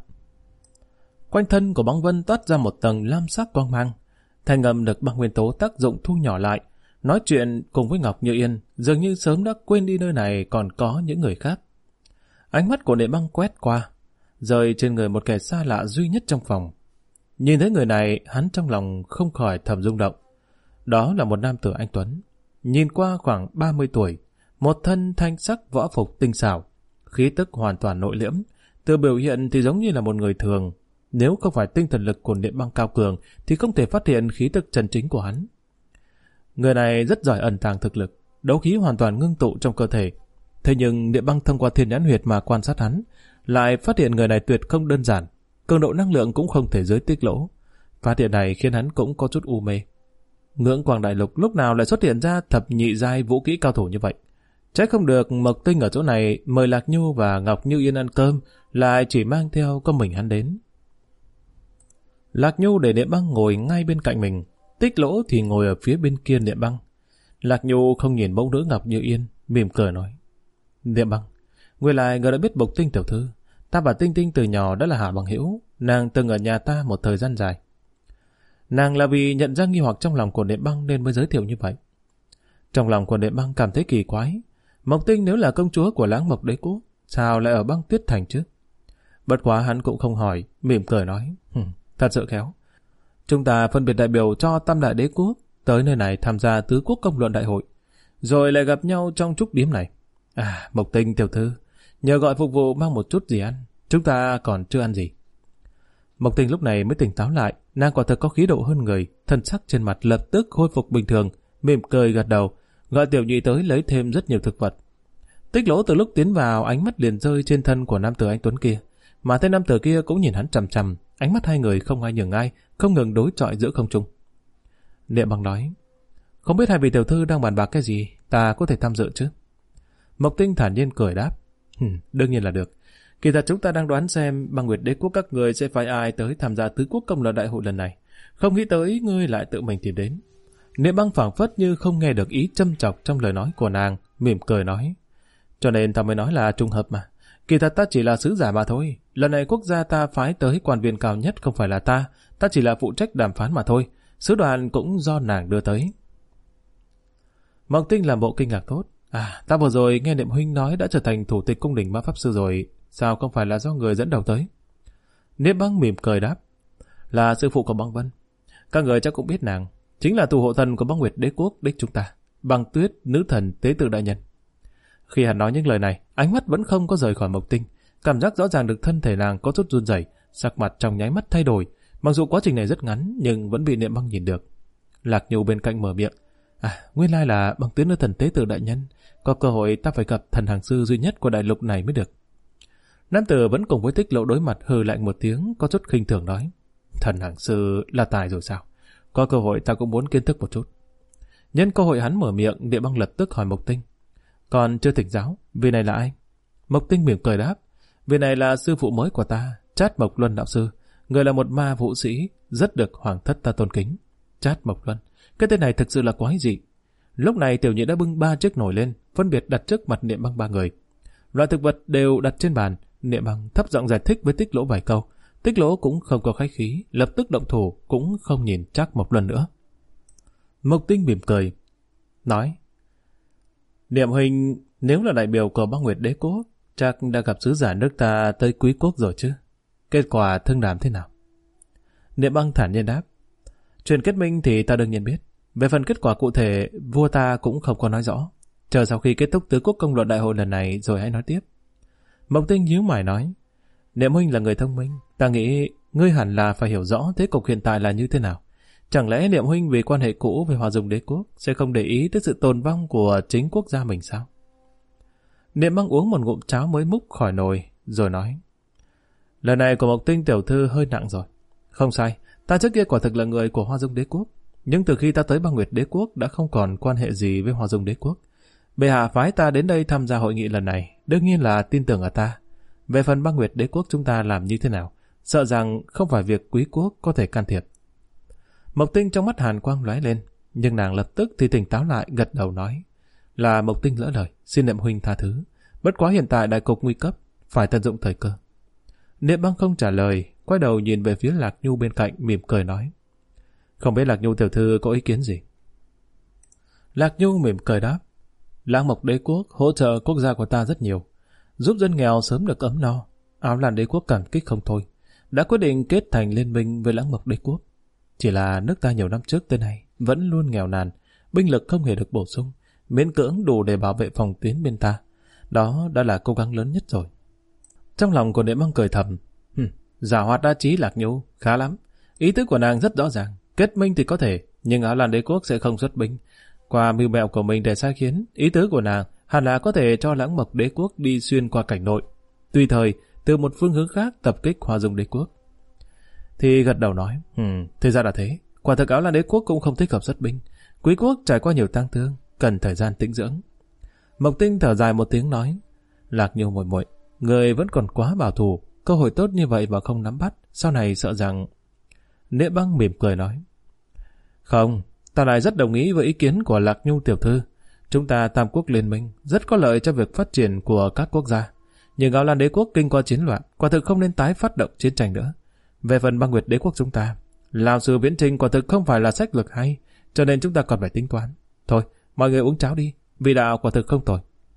Quanh thân của Băng Vân toát ra một tầng lam sắc quang mang, thành ngầm được băng nguyên tố tác dụng thu nhỏ lại. Nói chuyện cùng với Ngọc Như Yên, dường như sớm đã quên đi nơi này còn có những người khác. Ánh mắt của Niệm Băng quét qua, rơi trên người một kẻ xa lạ duy nhất trong phòng. Nhìn thấy người này, hắn trong lòng không khỏi thầm rung động. Đó là một nam tử anh tuấn, nhìn qua khoảng 30 tuổi, một thân thanh sắc võ phục tinh xảo, khí tức hoàn toàn nội liễm, từ biểu hiện thì giống như là một người thường. Nếu không phải tinh thần lực của Niệm Băng cao cường thì không thể phát hiện khí tức chân chính của hắn. Người này rất giỏi ẩn tàng thực lực, đấu khí hoàn toàn ngưng tụ trong cơ thể. Thế nhưng Niệm Băng thông qua thiên nhãn huyệt mà quan sát hắn, lại phát hiện người này tuyệt không đơn giản, cường độ năng lượng cũng không thể dưới tiết lỗ. Phát hiện này khiến hắn cũng có chút u mê. Ngưỡng Quang Đại Lục lúc nào lại xuất hiện ra thập nhị giai vũ kỹ cao thủ như vậy? Chắc không được Mộc Tinh ở chỗ này mời Lạc Nhu và Ngọc Như Yên ăn cơm, lại chỉ mang theo có mình hắn đến. Lạc Nhu để Niệm Băng ngồi ngay bên cạnh mình, Tích Lỗ thì ngồi ở phía bên kia Niệm Băng. Lạc Nhu không nhìn mẫu nữ Ngọc Như Yên, mỉm cười nói: Niệm Băng, nguyên lại người đã biết Mộc Tinh tiểu thư. Ta và Tinh Tinh từ nhỏ đã là hạ bằng hữu, nàng từng ở nhà ta một thời gian dài. Nàng là vì nhận ra nghi hoặc trong lòng của Niệm Băng nên mới giới thiệu như vậy. Trong lòng của Niệm Băng cảm thấy kỳ quái, Mộc Tinh nếu là công chúa của Lãng Mộc Đế Quốc, sao lại ở Băng Tuyết Thành chứ? Bất quá hắn cũng không hỏi, mỉm cười nói: Thật sự khéo. Chúng ta phân biệt đại biểu cho Tam Đại Đế Quốc tới nơi này tham gia tứ quốc công luận đại hội, rồi lại gặp nhau trong trúc điếm này. Mộc Tinh tiểu thư, nhờ gọi phục vụ mang một chút gì ăn, chúng ta còn chưa ăn gì. Mộc Tinh lúc này mới tỉnh táo lại, nàng quả thật có khí độ hơn người, thân sắc trên mặt lập tức khôi phục bình thường, mỉm cười gật đầu, gọi tiểu nhị tới lấy thêm rất nhiều thực vật. Tích Lỗ từ lúc tiến vào, ánh mắt liền rơi trên thân của nam tử anh tuấn kia, mà tên nam tử kia cũng nhìn hắn chằm chằm, ánh mắt hai người không ai nhường ai, không ngừng đối chọi giữa không trung. Niệm Băng nói, không biết hai vị tiểu thư đang bàn bạc cái gì, ta có thể tham dự chứ? Mộc Tinh thản nhiên cười đáp, đương nhiên là được. Kỳ thật chúng ta đang đoán xem Băng Nguyệt Đế Quốc các người sẽ phái ai tới tham gia tứ quốc công luận đại hội lần này. Không nghĩ tới ngươi lại tự mình tìm đến. Niệm Băng phảng phất như không nghe được ý châm chọc trong lời nói của nàng, mỉm cười nói, cho nên ta mới nói là trùng hợp mà. Kỳ thật ta chỉ là sứ giả mà thôi. Lần này quốc gia ta phái tới quan viên cao nhất không phải là ta chỉ là phụ trách đàm phán mà thôi. Sứ đoàn cũng do nàng đưa tới. Mộc Tinh làm bộ kinh ngạc tốt. Ta vừa rồi nghe Niệm huynh nói đã trở thành thủ tịch cung đình ma pháp sư rồi, sao không phải là do người dẫn đầu tới? Niệm Băng mỉm cười đáp, là sư phụ của Băng Vân. Các người chắc cũng biết nàng, chính là thủ hộ thần của Băng Nguyệt Đế Quốc đích chúng ta, Băng Tuyết nữ thần tế tự đại nhân. Khi hắn nói những lời này, ánh mắt vẫn không có rời khỏi Mộc Tinh, cảm giác rõ ràng được thân thể nàng có chút run rẩy, sắc mặt trong nháy mắt thay đổi. Mặc dù quá trình này rất ngắn, nhưng vẫn bị Niệm Băng nhìn được. Lạc Nhu bên cạnh mở miệng, nguyên lai là Băng Tuyết nữ thần tế tự đại nhân, có cơ hội ta phải gặp thần hàng sư duy nhất của đại lục này mới được. Nam tử vẫn cùng với Tích Lộ đối mặt, hừ lạnh một tiếng, có chút khinh thường nói, thần hàng sư là tài rồi sao? Có cơ hội ta cũng muốn kiến thức một chút. Nhân cơ hội hắn mở miệng, Niệm Băng lập tức hỏi Mộc Tinh, còn chưa thỉnh giáo, vị này là ai? Mộc Tinh mỉm cười đáp, vị này là sư phụ mới của ta, Trát Mộc Luân đạo sư. Người là một ma vũ sĩ, rất được hoàng thất ta tôn kính. Trát Mộc Luân, cái tên này thực sự là quái dị. Lúc này Tiểu Nhị đã bưng 3 chiếc nồi lên, phân biệt đặt trước mặt Niệm Băng 3 người. Loại thực vật đều đặt trên bàn. Niệm Băng thấp giọng giải thích với Tích Lỗ vài câu. Tích Lỗ cũng không có khách khí, lập tức động thủ, cũng không nhìn Trát Mộc Luân nữa. Mộc Tinh mỉm cười, nói, Niệm huynh nếu là đại biểu của Băng Nguyệt Đế Quốc, chắc đã gặp sứ giả nước ta tới Quý Quốc rồi chứ? Kết quả thương đàm thế nào? Niệm Băng thản nhiên đáp, chuyện kết minh thì ta đương nhiên biết. Về phần kết quả cụ thể, vua ta cũng không có nói rõ. Chờ sau khi kết thúc tứ quốc công luận đại hội lần này rồi hãy nói tiếp. Mộc Tinh nhíu mày nói, Niệm huynh là người thông minh, ta nghĩ ngươi hẳn là phải hiểu rõ thế cục hiện tại là như thế nào. Chẳng lẽ Niệm huynh vì quan hệ cũ với Hoa Dung Đế Quốc sẽ không để ý tới sự tồn vong của chính quốc gia mình sao? Niệm Băng uống một ngụm cháo mới múc khỏi nồi, rồi nói, lần này của Mộc Tinh tiểu thư hơi nặng rồi. Không sai, ta trước kia quả thực là người của Hoa Dung Đế Quốc, nhưng từ khi ta tới Băng Nguyệt Đế Quốc đã không còn quan hệ gì với Hoa Dung Đế Quốc. Bệ hạ phái ta đến đây tham gia hội nghị lần này, đương nhiên là tin tưởng ở ta. Về phần Băng Nguyệt Đế Quốc chúng ta làm như thế nào, sợ rằng không phải việc Quý Quốc có thể can thiệp. Mộc Tinh trong mắt hàn quang lóe lên, nhưng nàng lập tức thì tỉnh táo lại, gật đầu nói, là Mộc Tinh lỡ lời, xin Niệm huynh tha thứ. Bất quá hiện tại đại cục nguy cấp, phải tận dụng thời cơ. Niệm Băng không trả lời, quay đầu nhìn về phía Lạc Nhu bên cạnh, mỉm cười nói, không biết Lạc Nhu tiểu thư có ý kiến gì? Lạc Nhu mỉm cười đáp, Lãng Mộc Đế Quốc hỗ trợ quốc gia của ta rất nhiều, giúp dân nghèo sớm được ấm no. Áo Lan Đế Quốc cảm kích không thôi, đã quyết định kết thành liên minh với Lãng Mộc Đế Quốc. Chỉ là nước ta nhiều năm trước tới nay vẫn luôn nghèo nàn, binh lực không hề được bổ sung, miễn cưỡng đủ để bảo vệ phòng tuyến bên ta. Đó đã là cố gắng lớn nhất rồi. Trong lòng của Niệm Băng cười thầm, giả hoạt đa trí Lạc Nhu, khá lắm. Ý tứ của nàng rất rõ ràng, kết minh thì có thể, nhưng Áo Lan Đế Quốc sẽ không xuất binh. Qua mưu mẹo của mình để sai khiến, ý tứ của nàng hẳn là có thể cho Lãng Mộc Đế Quốc đi xuyên qua cảnh nội, tùy thời từ một phương hướng khác tập kích Hoa Dung Đế Quốc. Thì gật đầu nói, thì ra là thế. Quả thực Áo Lan Đế Quốc cũng không thích hợp xuất binh. Quý quốc trải qua nhiều tang thương, cần thời gian tĩnh dưỡng. Mộc Tinh thở dài một tiếng nói, Lạc Nhu muội muội, người vẫn còn quá bảo thủ, cơ hội tốt như vậy mà không nắm bắt, sau này sợ rằng... Niệm Băng mỉm cười nói, không, ta lại rất đồng ý với ý kiến của Lạc Nhu tiểu thư. Chúng ta tam quốc liên minh rất có lợi cho việc phát triển của các quốc gia. Nhưng Áo Lan Đế Quốc kinh qua chiến loạn, quả thực không nên tái phát động chiến tranh nữa. Về phần Băng Nguyệt Đế Quốc chúng ta, lão sư viễn trình quả thực không phải là sách lược hay, cho nên chúng ta còn phải tính toán. Thôi, mọi người uống cháo đi, vị đạo quả thực không tồi.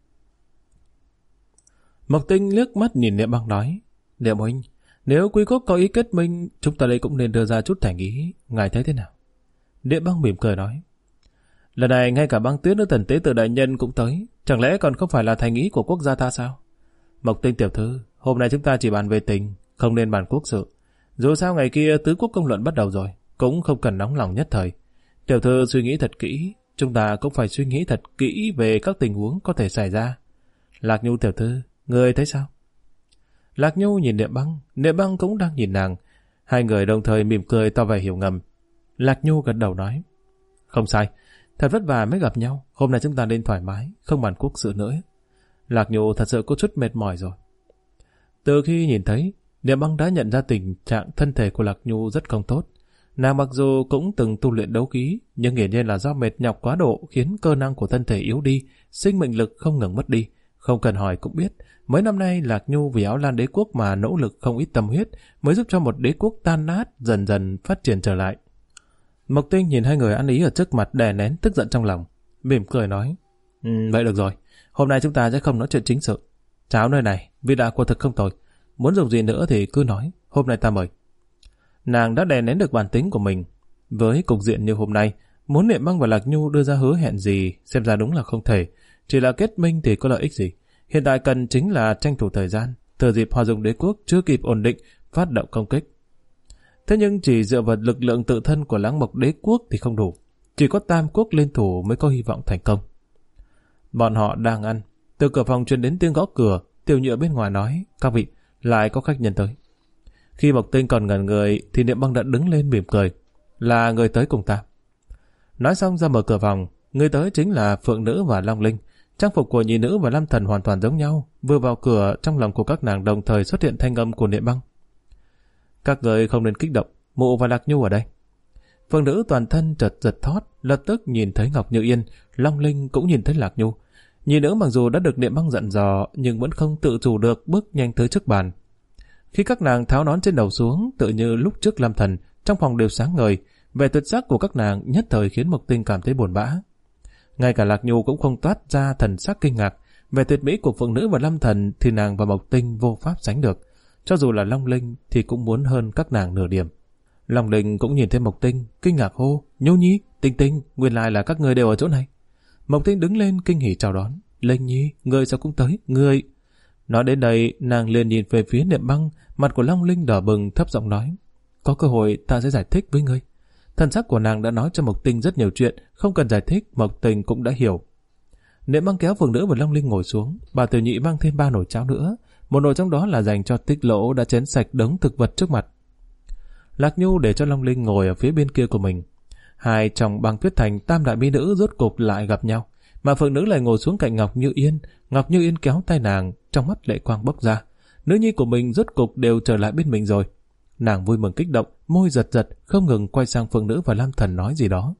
Mộc Tinh liếc mắt nhìn Niệm Băng nói, Niệm huynh, nếu Quý quốc có ý kết minh, chúng ta đây cũng nên đưa ra chút thành ý, ngài thấy thế nào? Niệm Băng mỉm cười nói, lần này ngay cả Băng Tuyết nữ thần tế tự đại nhân cũng tới, chẳng lẽ còn không phải là thành ý của quốc gia ta sao? Mộc Tinh tiểu thư, hôm nay chúng ta chỉ bàn về tình, không nên bàn quốc sự. Dù sao ngày kia tứ quốc công luận bắt đầu rồi, cũng không cần nóng lòng nhất thời. Tiểu thư suy nghĩ thật kỹ, chúng ta cũng phải suy nghĩ thật kỹ về các tình huống có thể xảy ra. Lạc Nhu tiểu thư, người thấy sao? Lạc Nhu nhìn Niệm Băng cũng đang nhìn nàng. Hai người đồng thời mỉm cười tỏ vẻ hiểu ngầm. Lạc Nhu gật đầu nói, không sai, thật vất vả mới gặp nhau, hôm nay chúng ta nên thoải mái, không bàn quốc sự nữa. Lạc Nhu thật sự có chút mệt mỏi rồi. Từ khi nhìn thấy, Niệm Băng đã nhận ra tình trạng thân thể của Lạc Nhu rất không tốt. Nàng mặc dù cũng từng tu luyện đấu khí, nhưng hiển nhiên là do mệt nhọc quá độ khiến cơ năng của thân thể yếu đi, sinh mệnh lực không ngừng mất đi. Không cần hỏi cũng biết, mấy năm nay Lạc Nhu vì Áo Lan đế quốc mà nỗ lực không ít tâm huyết, mới giúp cho một đế quốc tan nát dần dần phát triển trở lại. Mộc Tinh nhìn hai người ăn ý ở trước mặt đè nén tức giận trong lòng, mỉm cười nói, vậy được rồi, hôm nay chúng ta sẽ không nói chuyện chính sự. Cháo nơi này, vị đạo quả thực không tồi, muốn dùng gì nữa thì cứ nói, hôm nay ta mời. Nàng đã đè nén được bản tính của mình. Với cục diện như hôm nay, muốn Niệm Băng và Lạc Nhu đưa ra hứa hẹn gì, xem ra đúng là không thể. Chỉ là kết minh thì có lợi ích gì. Hiện tại cần chính là tranh thủ thời gian, thừa dịp Hoa Dung đế quốc chưa kịp ổn định, phát động công kích. Thế nhưng chỉ dựa vào lực lượng tự thân của Láng Mộc đế quốc thì không đủ. Chỉ có Tam quốc liên thủ mới có hy vọng thành công. Bọn họ đang ăn. Từ cửa phòng truyền đến tiếng gõ cửa, Tiểu Nhựa bên ngoài nói, các vị, lại có khách nhân tới. Khi Mộc Tinh còn ngẩn người thì Niệm Băng đã đứng lên mỉm cười, là người tới cùng ta. Nói xong ra mở cửa phòng, người tới chính là Phượng Nữ và Long Linh. Trang phục của nhị nữ và Lam Thần hoàn toàn giống nhau. Vừa vào cửa, trong lòng của các nàng đồng thời xuất hiện thanh âm của Niệm Băng. Các người không nên kích động, mụ và Lạc Nhu ở đây. Phượng Nữ toàn thân chợt giật thót, lập tức nhìn thấy Ngọc Như Yên. Long Linh cũng nhìn thấy Lạc Nhu. Nhị nữ mặc dù đã được Niệm Băng dặn dò, nhưng vẫn không tự chủ được bước nhanh tới trước bàn. Khi các nàng tháo nón trên đầu xuống, tự như lúc trước Lam Thần, trong phòng đều sáng ngời. Vẻ tuyệt sắc của các nàng nhất thời khiến Mộc Tinh cảm thấy buồn bã. Ngay cả Lạc Nhu cũng không toát ra thần sắc kinh ngạc. Về tuyệt mỹ của Phượng Nữ và Lam Thần thì nàng và Mộc Tinh vô pháp sánh được. Cho dù là Long Linh thì cũng muốn hơn các nàng nửa điểm. Long Linh cũng nhìn thấy Mộc Tinh, kinh ngạc hô, Nhu Nhi, Tinh Tinh, nguyên lai là các người đều ở chỗ này. Mộc Tinh đứng lên kinh hỉ chào đón, Linh Nhi, ngươi sao cũng tới, ngươi. Nói đến đây, nàng liền nhìn về phía Niệm Băng, mặt của Long Linh đỏ bừng thấp giọng nói, có cơ hội ta sẽ giải thích với ngươi. Thần sắc của nàng đã nói cho Mộc Tinh rất nhiều chuyện, không cần giải thích, Mộc Tinh cũng đã hiểu. Niệm Băng kéo Phượng Nữ và Long Linh ngồi xuống, bà Tiểu Nhị mang thêm 3 nồi cháo nữa, một nồi trong đó là dành cho Tích Lỗ đã chén sạch đống thực vật trước mặt. Lạc Nhu để cho Long Linh ngồi ở phía bên kia của mình. Hai trong Băng Tuyết Thành tam đại mỹ nữ rốt cục lại gặp nhau, mà Phượng Nữ lại ngồi xuống cạnh Ngọc Như Yên. Ngọc Như Yên kéo tay nàng, trong mắt lệ quang bốc ra. Nữ nhi của mình rốt cục đều trở lại bên mình rồi. Nàng vui mừng kích động, môi giật giật, không ngừng quay sang Phượng Nữ và Lam Thần nói gì đó.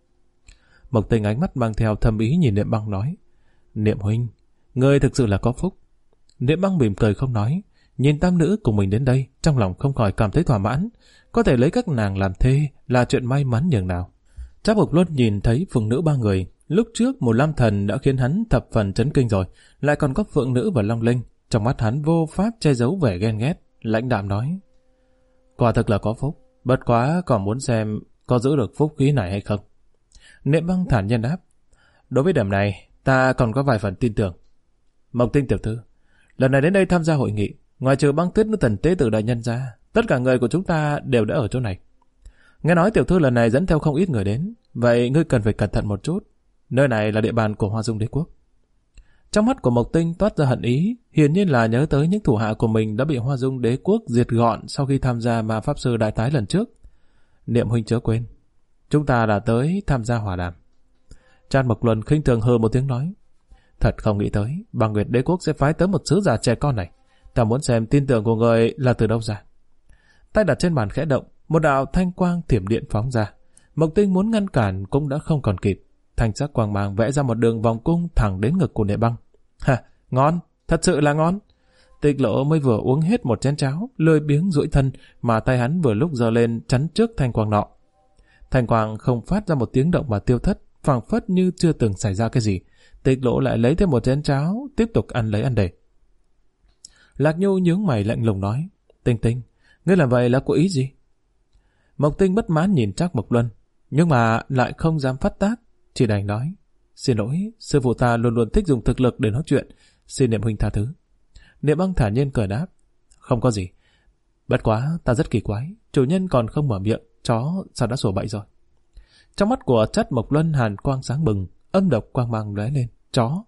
Mộc Tinh ánh mắt mang theo thâm ý nhìn Niệm Băng nói, Niệm huynh, ngươi thực sự là có phúc. Niệm Băng mỉm cười không nói, nhìn tam nữ cùng mình đến đây, trong lòng không khỏi cảm thấy thỏa mãn. Có thể lấy các nàng làm thê là chuyện may mắn nhường nào. Trác Mộc Luân nhìn thấy Phượng Nữ 3 người, lúc trước một Lam Thần đã khiến hắn thập phần chấn kinh rồi, lại còn có Phượng Nữ và Long Linh, trong mắt hắn vô pháp che giấu vẻ ghen ghét, lãnh đạm nói, quả thực là có phúc, bất quá còn muốn xem có giữ được phúc khí này hay không. Niệm Băng thản nhiên đáp, đối với điểm này ta còn có vài phần tin tưởng. Mộc Tinh tiểu thư, lần này đến đây tham gia hội nghị, ngoài trừ Băng Tuyết nữ thần tế tử đại nhân ra, tất cả người của chúng ta đều đã ở chỗ này. Nghe nói tiểu thư lần này dẫn theo không ít người đến, vậy ngươi cần phải cẩn thận một chút. Nơi này là địa bàn của Hoa Dung đế quốc. Trong mắt của Mộc Tinh toát ra hận ý, hiển nhiên là nhớ tới những thủ hạ của mình đã bị Hoa Dung đế quốc diệt gọn sau khi tham gia ma pháp sư đại tái lần trước. Niệm huynh chớ quên, chúng ta đã tới tham gia hòa đàm. Trác Mộc Luân khinh thường hừ một tiếng nói, thật không nghĩ tới Băng Nguyệt đế quốc sẽ phái tới một sứ giả trẻ con này. Ta muốn xem tin tưởng của người là từ đâu ra. Tay đặt trên bàn khẽ động, một đạo thanh quang thiểm điện phóng ra. Mộc Tinh muốn ngăn cản cũng đã không còn kịp. Thanh sắc quang mang vẽ ra một đường vòng cung thẳng đến ngực của Niệm Băng. Ha, ngon, thật sự là ngon. Tích Lỗ mới vừa uống hết một chén cháo, lười biếng duỗi thân, mà tay hắn vừa lúc giơ lên chắn trước thanh quang nọ. Thanh quang không phát ra một tiếng động mà tiêu thất, phảng phất như chưa từng xảy ra cái gì. Tích Lỗ lại lấy thêm một chén cháo, tiếp tục ăn lấy ăn để. Lạc Nhu nhướng mày lạnh lùng nói, Tinh Tinh, ngươi làm vậy là có ý gì? Mộc Tinh bất mãn nhìn Trác Mộc Luân, nhưng mà lại không dám phát tác, chỉ đành nói, xin lỗi, sư phụ ta luôn luôn thích dùng thực lực để nói chuyện, xin Niệm huynh tha thứ. Niệm Băng thản nhiên cười đáp, không có gì, bất quá ta rất kỳ quái, chủ nhân còn không mở miệng, chó sao đã sổ bậy rồi. Trong mắt của Trác Mộc Luân hàn quang sáng bừng, âm độc quang mang lóe lên, chó,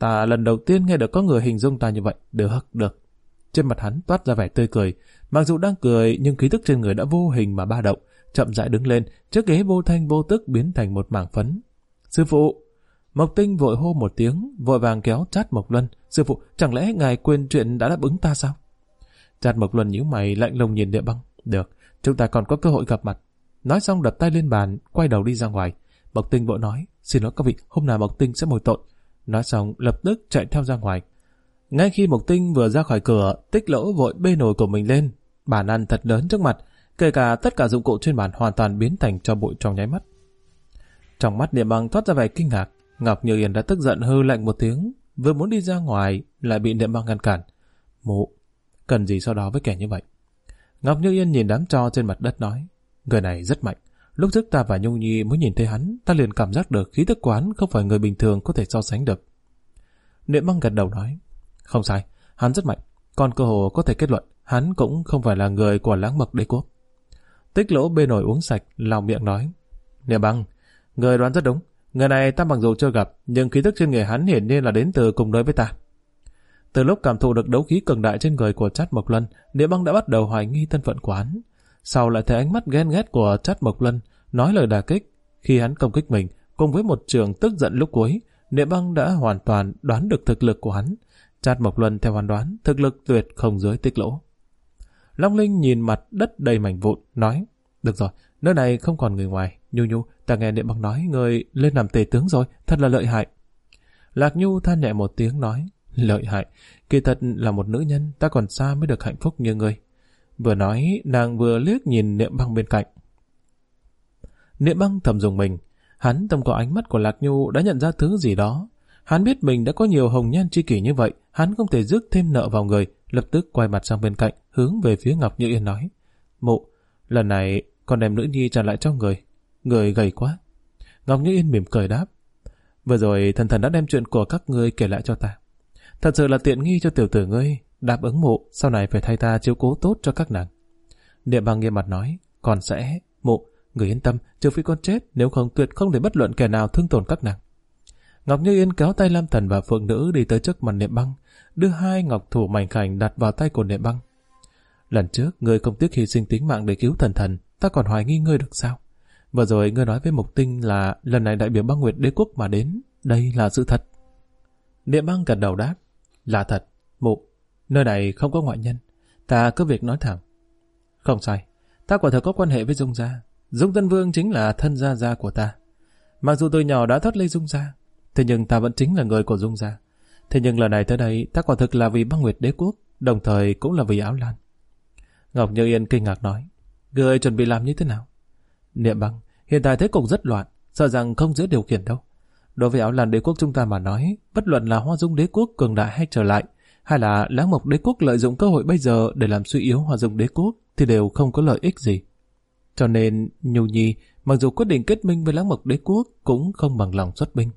Ta lần đầu tiên nghe được có người hình dung ta như vậy. Được. Trên mặt hắn toát ra vẻ tươi cười. Mặc dù đang cười nhưng khí tức trên người đã vô hình mà ba động. Chậm rãi đứng lên, chiếc ghế vô thanh vô tức biến thành một mảng phấn. Sư phụ! Mộc Tinh vội hô một tiếng, vội vàng kéo Trát Mộc Luân. Sư phụ, chẳng lẽ ngài quên chuyện đã đáp ứng ta sao? Trát Mộc Luân nhíu mày lạnh lùng nhìn Địa Băng. Được, chúng ta còn có cơ hội gặp mặt. Nói xong đập tay lên bàn, quay đầu đi ra ngoài. Mộc Tinh vội nói, xin lỗi các vị, hôm nào Mộc Tinh sẽ bồi tội. Nói xong lập tức chạy theo ra ngoài. Ngay khi Mộc Tinh vừa ra khỏi cửa, Tích Lỗ vội bê nồi của mình lên. Bàn ăn thật lớn trước mặt, kể cả tất cả dụng cụ trên bàn hoàn toàn biến thành tro bụi trong nháy mắt. Trong mắt Địa Băng thoát ra vẻ kinh ngạc. Ngọc Như Yên đã tức giận hư lạnh một tiếng, vừa muốn đi ra ngoài lại bị Địa Băng ngăn cản. Mụ, cần gì so đó với kẻ như vậy? Ngọc Như Yên nhìn đám tro trên mặt đất nói, người này rất mạnh. Lúc trước ta và Nhung Nhi mới nhìn thấy hắn, ta liền cảm giác được khí tức quán không phải người bình thường có thể so sánh được. Địa Băng gật đầu nói, không sai, hắn rất mạnh, còn cơ hồ có thể kết luận hắn cũng không phải là người của Lãng Mộc Đế Quốc. Tích Lỗ bê nồi uống sạch, lau miệng nói, Địa Băng, người đoán rất đúng. Người này ta mặc dù chưa gặp, nhưng khí tức trên người hắn hiển nhiên là đến từ cùng đời với ta. Từ lúc cảm thụ được đấu khí cường đại trên người của Trát Mộc Luân, Địa Băng đã bắt đầu hoài nghi thân phận của hắn. Sau lại thấy ánh mắt ghen ghét của Trát Mộc Luân nói lời đả kích khi hắn công kích mình, cùng với một trường tức giận lúc cuối, Địa Băng đã hoàn toàn đoán được thực lực của hắn. Trát Mộc Luân theo hắn đoán, thực lực tuyệt không dưới Tích Lỗ. Long Linh nhìn mặt đất đầy mảnh vụn, nói, được rồi, nơi này không còn người ngoài. Nhu, ta nghe Địa Băng nói người lên làm tể tướng rồi, thật là lợi hại. Lạc Nhu than nhẹ một tiếng nói, lợi hại, kỳ thật là một nữ nhân, ta còn xa mới được hạnh phúc như ngươi. Vừa nói, nàng vừa liếc nhìn Niệm Băng bên cạnh. Niệm Băng thầm dùng mình, hắn thông qua ánh mắt của Lạc Nhu đã nhận ra thứ gì đó. Hắn biết mình đã có nhiều hồng nhan tri kỷ như vậy, hắn không thể rước thêm nợ vào người, lập tức quay mặt sang bên cạnh, hướng về phía Ngọc Như Yên nói, mụ, lần này con đem nữ nhi trả lại cho người gầy quá. Ngọc Như Yên mỉm cười đáp, vừa rồi thần đã đem chuyện của các ngươi kể lại cho ta. Thật sự là tiện nghi cho tiểu tử ngươi, đáp ứng mụ, sau này phải thay ta chiếu cố tốt cho các nàng. Niệm Băng nghiêm mặt nói, con sẽ, mụ, người yên tâm, trừ phi con chết, nếu không tuyệt không để bất luận kẻ nào thương tổn các nàng. Ngọc Như Yên kéo tay Lam Thần và Phượng Nữ đi tới trước mặt Niệm Băng, đưa hai ngọc thủ mảnh khảnh đặt vào tay của Niệm Băng. Lần trước, ngươi không tiếc hy sinh tính mạng để cứu thần, ta còn hoài nghi ngươi được sao? Vừa rồi ngươi nói với Mộc Tinh là lần này đại biểu Băng Nguyệt Đế Quốc mà đến, đây là sự thật. Niệm Băng gật đầu đáp, là thật, mụ, nơi này không có ngoại nhân, ta cứ việc nói thẳng. Không sai, ta quả thật có quan hệ với Dung gia, Dung Tân Vương chính là thân gia của ta. Mặc dù từ nhỏ đã thoát ly Dung gia, thế nhưng ta vẫn chính là người của Dung gia. Thế nhưng lần này tới đây, ta quả thực là vì Băng Nguyệt Đế Quốc, đồng thời cũng là vì Áo Lan. Ngọc Như Yên kinh ngạc nói, người chuẩn bị làm như thế nào? Niệm Băng, hiện tại thế cục rất loạn, sợ rằng không dễ điều khiển đâu. Đối với Áo Lan Đế Quốc chúng ta mà nói, bất luận là Hoa Dung Đế Quốc cường đại hay trở lại, hay là Lãng Mộc Đế Quốc lợi dụng cơ hội bây giờ để làm suy yếu Hoa Dung Đế Quốc, thì đều không có lợi ích gì. Cho nên, Nhu Nhi, mặc dù quyết định kết minh với Lãng Mộc Đế Quốc, cũng không bằng lòng xuất binh.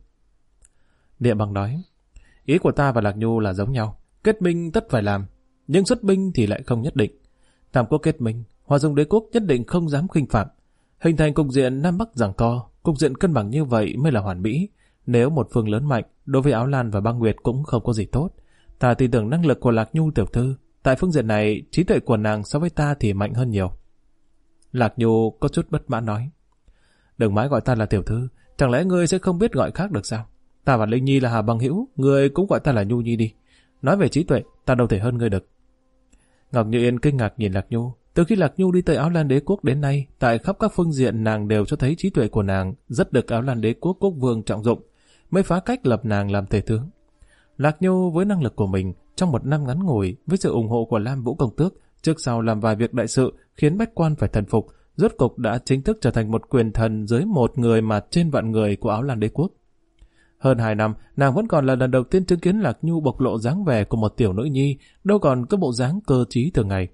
Niệm Băng nói, ý của ta và Lạc Nhu là giống nhau, kết minh tất phải làm, nhưng xuất binh thì lại không nhất định. Tam quốc kết minh, Hoa Dung Đế Quốc nhất định không dám khinh phạm, hình thành cục diện Nam Bắc giằng co, cục diện cân bằng như vậy mới là hoàn mỹ. Nếu một phương lớn mạnh, đối với Áo Lan và Băng Nguyệt cũng không có gì tốt. Ta tin tưởng năng lực của Lạc Nhu tiểu thư, tại phương diện này trí tuệ của nàng so với ta thì mạnh hơn nhiều. Lạc Nhu có chút bất mãn nói, đừng mãi gọi ta là tiểu thư, chẳng lẽ ngươi sẽ không biết gọi khác được sao? Ta và Linh Nhi là Hà Bằng Hữu, ngươi cũng gọi ta là Nhu Nhi đi. Nói về trí tuệ, ta đâu thể hơn ngươi được. Ngọc Như Yên kinh ngạc nhìn Lạc Nhu. Từ khi Lạc Nhu đi tới Áo Lan Đế Quốc đến nay, tại khắp các phương diện nàng đều cho thấy trí tuệ của nàng rất được Áo Lan Đế Quốc quốc vương trọng dụng, mới phá cách lập nàng làm tể tướng. Lạc Nhu với năng lực của mình, trong một năm ngắn ngủi, với sự ủng hộ của Lam Vũ Công Tước, trước sau làm vài việc đại sự khiến bách quan phải thần phục, rốt cục đã chính thức trở thành một quyền thần dưới một người mà trên vạn người của Áo Lan Đế Quốc. Hơn 2 năm, nàng vẫn còn là lần đầu tiên chứng kiến Lạc Nhu bộc lộ dáng vẻ của một tiểu nữ nhi, đâu còn có bộ dáng cơ trí thường ngày.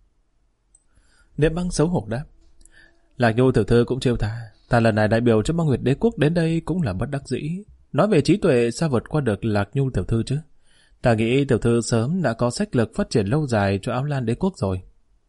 Niệm Băng xấu hổ đáp, Lạc Nhu tiểu thư cũng trêu ta lần này đại biểu cho Băng Nguyệt Đế Quốc đến đây cũng là bất đắc dĩ. Nói về trí tuệ sao vượt qua được Lạc Nhu tiểu thư chứ? Ta nghĩ tiểu thư sớm đã có sách lược phát triển lâu dài cho Áo Lan Đế Quốc rồi.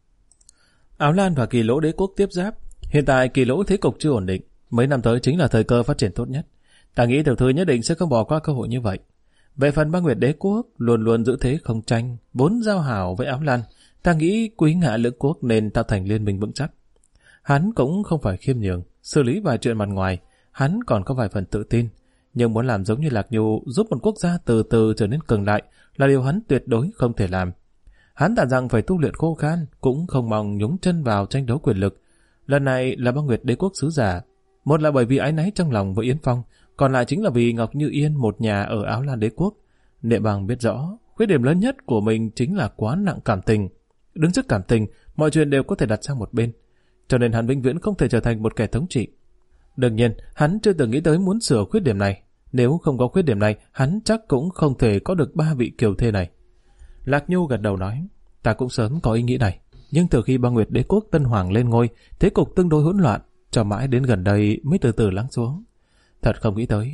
Áo Lan và Kỳ Lỗ Đế Quốc tiếp giáp, hiện tại Kỳ Lỗ thế cục chưa ổn định, mấy năm tới chính là thời cơ phát triển tốt nhất. Ta nghĩ tiểu thư nhất định sẽ không bỏ qua cơ hội như vậy. Về phần Băng Nguyệt Đế Quốc luôn luôn giữ thế không tranh, vốn giao hảo với Áo Lan, ta nghĩ Quý Ngạ lưỡng quốc nên tạo thành liên minh vững chắc. Hắn cũng không phải khiêm nhường, xử lý vài chuyện mặt ngoài, hắn còn có vài phần tự tin, nhưng muốn làm giống như Lạc Nhu giúp một quốc gia từ từ trở nên cường đại là điều hắn tuyệt đối không thể làm. Hắn thà rằng phải tu luyện khô khan, cũng không mong nhúng chân vào tranh đấu quyền lực. Lần này là Băng Nguyệt Đế Quốc sứ giả, một là bởi vì áy náy trong lòng với Yến Phong, còn lại chính là vì Ngọc Như Yên một nhà ở Áo Lan Đế Quốc. Niệm Bằng biết rõ, khuyết điểm lớn nhất của mình chính là quá nặng cảm tình. Đứng trước cảm tình, mọi chuyện đều có thể đặt sang một bên, cho nên hắn vĩnh viễn không thể trở thành một kẻ thống trị. Đương nhiên, hắn chưa từng nghĩ tới muốn sửa khuyết điểm này. Nếu không có khuyết điểm này, hắn chắc cũng không thể có được 3 vị kiều thê này. Lạc Nhu gật đầu nói, ta cũng sớm có ý nghĩ này, nhưng từ khi Băng Nguyệt Đế Quốc Tân Hoàng lên ngôi, thế cục tương đối hỗn loạn, cho mãi đến gần đây mới từ từ lắng xuống. Thật không nghĩ tới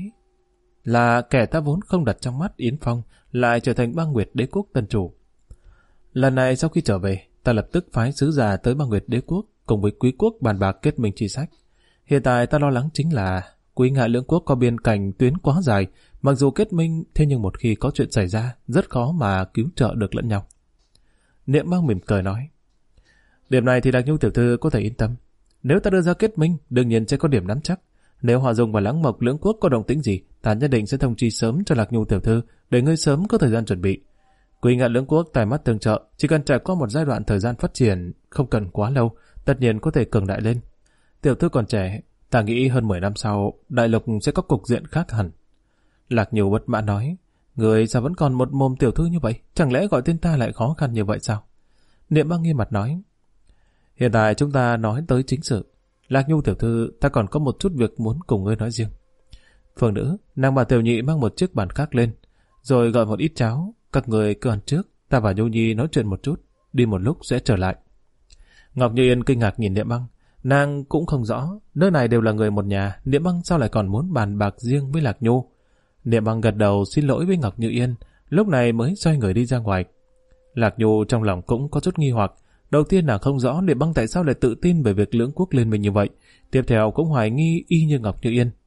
là kẻ ta vốn không đặt trong mắt Yến Phong lại trở thành Băng Nguyệt Đế Quốc Tân Chủ. Lần này sau khi trở về, ta lập tức phái sứ giả tới Băng Nguyệt Đế Quốc cùng với Quý Quốc bàn bạc kết minh chi sách. Hiện tại ta lo lắng chính là Quý Ngạ lưỡng quốc có biên cảnh tuyến quá dài, mặc dù kết minh, thế nhưng một khi có chuyện xảy ra, rất khó mà cứu trợ được lẫn nhau. Niệm Băng mỉm cười nói, điểm này thì Lạc Nhu tiểu thư có thể yên tâm. Nếu ta đưa ra kết minh, đương nhiên sẽ có điểm nắm chắc. Nếu Hòa Dung và Lãng Mộc lưỡng quốc có động tĩnh gì, ta nhất định sẽ thông chi sớm cho Lạc Nhu tiểu thư, để ngươi sớm có thời gian chuẩn bị. Quý Ngạ lưỡng quốc tài mắt tương trợ, chỉ cần trải qua một giai đoạn thời gian phát triển, không cần quá lâu, tất nhiên có thể cường đại lên. Tiểu thư còn trẻ, ta nghĩ hơn 10 năm sau, đại lục sẽ có cục diện khác hẳn. Lạc Nhu bất mãn nói, người sao vẫn còn một mồm tiểu thư như vậy, chẳng lẽ gọi tên ta lại khó khăn như vậy sao? Niệm Băng nghiêm mặt nói, hiện tại chúng ta nói tới chính sự. Lạc Nhu tiểu thư, ta còn có một chút việc muốn cùng ngươi nói riêng. Phương nữ, nàng bà tiểu nhị mang một chiếc bàn khác lên, rồi gọi một ít cháo, các người cứ ăn trước, ta và Nhu Nhi nói chuyện một chút, đi một lúc sẽ trở lại. Ngọc Như Yên kinh ngạc nhìn Niệm Băng, nàng cũng không rõ, nơi này đều là người một nhà, Niệm Băng sao lại còn muốn bàn bạc riêng với Lạc Nhu. Niệm Băng gật đầu xin lỗi với Ngọc Như Yên, lúc này mới xoay người đi ra ngoài. Lạc Nhu trong lòng cũng có chút nghi hoặc, đầu tiên là không rõ Niệm Băng tại sao lại tự tin về việc lưỡng quốc liên minh như vậy, tiếp theo cũng hoài nghi y như Ngọc Như Yên.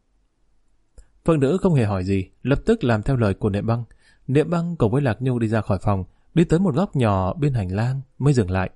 Phương nữ không hề hỏi gì, lập tức làm theo lời của Niệm Băng. Niệm Băng cùng với Lạc Nhu đi ra khỏi phòng, đi tới một góc nhỏ bên hành lang mới dừng lại.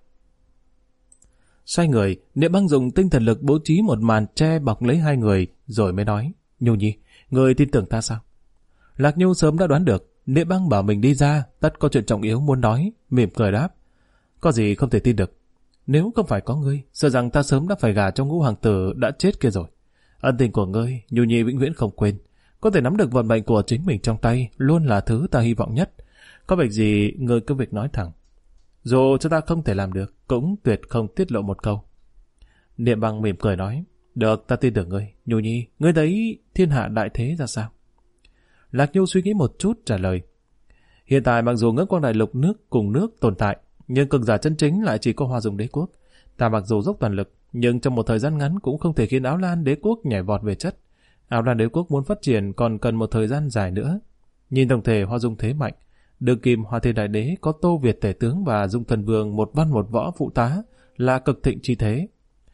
Xoay người, Niệm Băng dùng tinh thần lực bố trí một màn che bọc lấy hai người, rồi mới nói, Nhu Nhi, người tin tưởng ta sao? Lạc Nhu sớm đã đoán được, Niệm Băng bảo mình đi ra, tất có chuyện trọng yếu muốn nói, mỉm cười đáp, có gì không thể tin được. Nếu không phải có ngươi, sợ rằng ta sớm đã phải gả cho Ngũ hoàng tử đã chết kia rồi. Ân tình của ngươi, Nhu Nhi vĩnh viễn không quên. Có thể nắm được vận mệnh của chính mình trong tay, luôn là thứ ta hy vọng nhất. Có việc gì, ngươi cứ việc nói thẳng. Dù cho ta không thể làm được, cũng tuyệt không tiết lộ một câu. Niệm Băng mỉm cười nói, được, ta tin tưởng ngươi. Nhu Nhi, ngươi thấy thiên hạ đại thế ra sao? Lạc Nhu suy nghĩ một chút trả lời, hiện tại mặc dù ngưỡng quang đại lục nước cùng nước tồn tại, nhưng cường giả chân chính lại chỉ có Hoa Dung Đế Quốc. Ta mặc dù dốc toàn lực, nhưng trong một thời gian ngắn cũng không thể khiến Áo Lan Đế Quốc nhảy vọt về chất. Áo Lan Đế Quốc muốn phát triển còn cần một thời gian dài nữa. Nhìn tổng thể Hoa Dung thế mạnh, đương kim Hoa Thiên Đại Đế có Tô Việt Tể Tướng và Dung Thần Vương một văn một võ phụ tá là cực thịnh chi thế.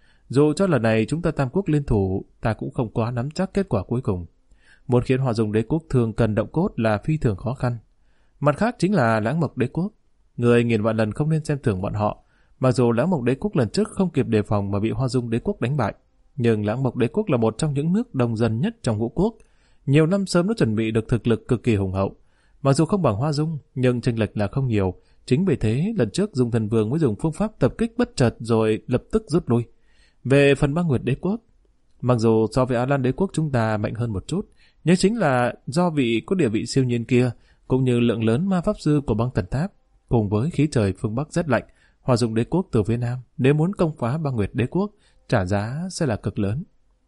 Dù cho lần này chúng ta tam quốc liên thủ, ta cũng không quá nắm chắc kết quả cuối cùng. Muốn khiến Hoa Dung Đế Quốc thường cần động cốt là phi thường khó khăn. Mặt khác chính là Lãng Mộc Đế Quốc. Người nghìn vạn lần không nên xem thường bọn họ. Mặc dù Lãng Mộc Đế Quốc lần trước không kịp đề phòng mà bị Hoa Dung Đế Quốc đánh bại, nhưng Lãng Mộc Đế Quốc là một trong những nước đông dân nhất trong ngũ quốc. Nhiều năm sớm đã chuẩn bị được thực lực cực kỳ hùng hậu. Mặc dù không bằng Hoa Dung, nhưng chênh lệch là không nhiều. Chính vì thế, lần trước Dung Thần Vương mới dùng phương pháp tập kích bất chợt rồi lập tức rút lui. Về phần Băng Nguyệt Đế Quốc, mặc dù so với Áo Lan Đế Quốc chúng ta mạnh hơn một chút, nhưng chính là do vị có địa vị siêu nhiên kia, cũng như lượng lớn ma pháp sư của băng Tần Tháp, cùng với khí trời phương Bắc rất lạnh, Hoa Dung Đế Quốc từ phía Nam, nếu muốn công phá Băng Nguyệt Đế Quốc, trả giá sẽ là cực lớn.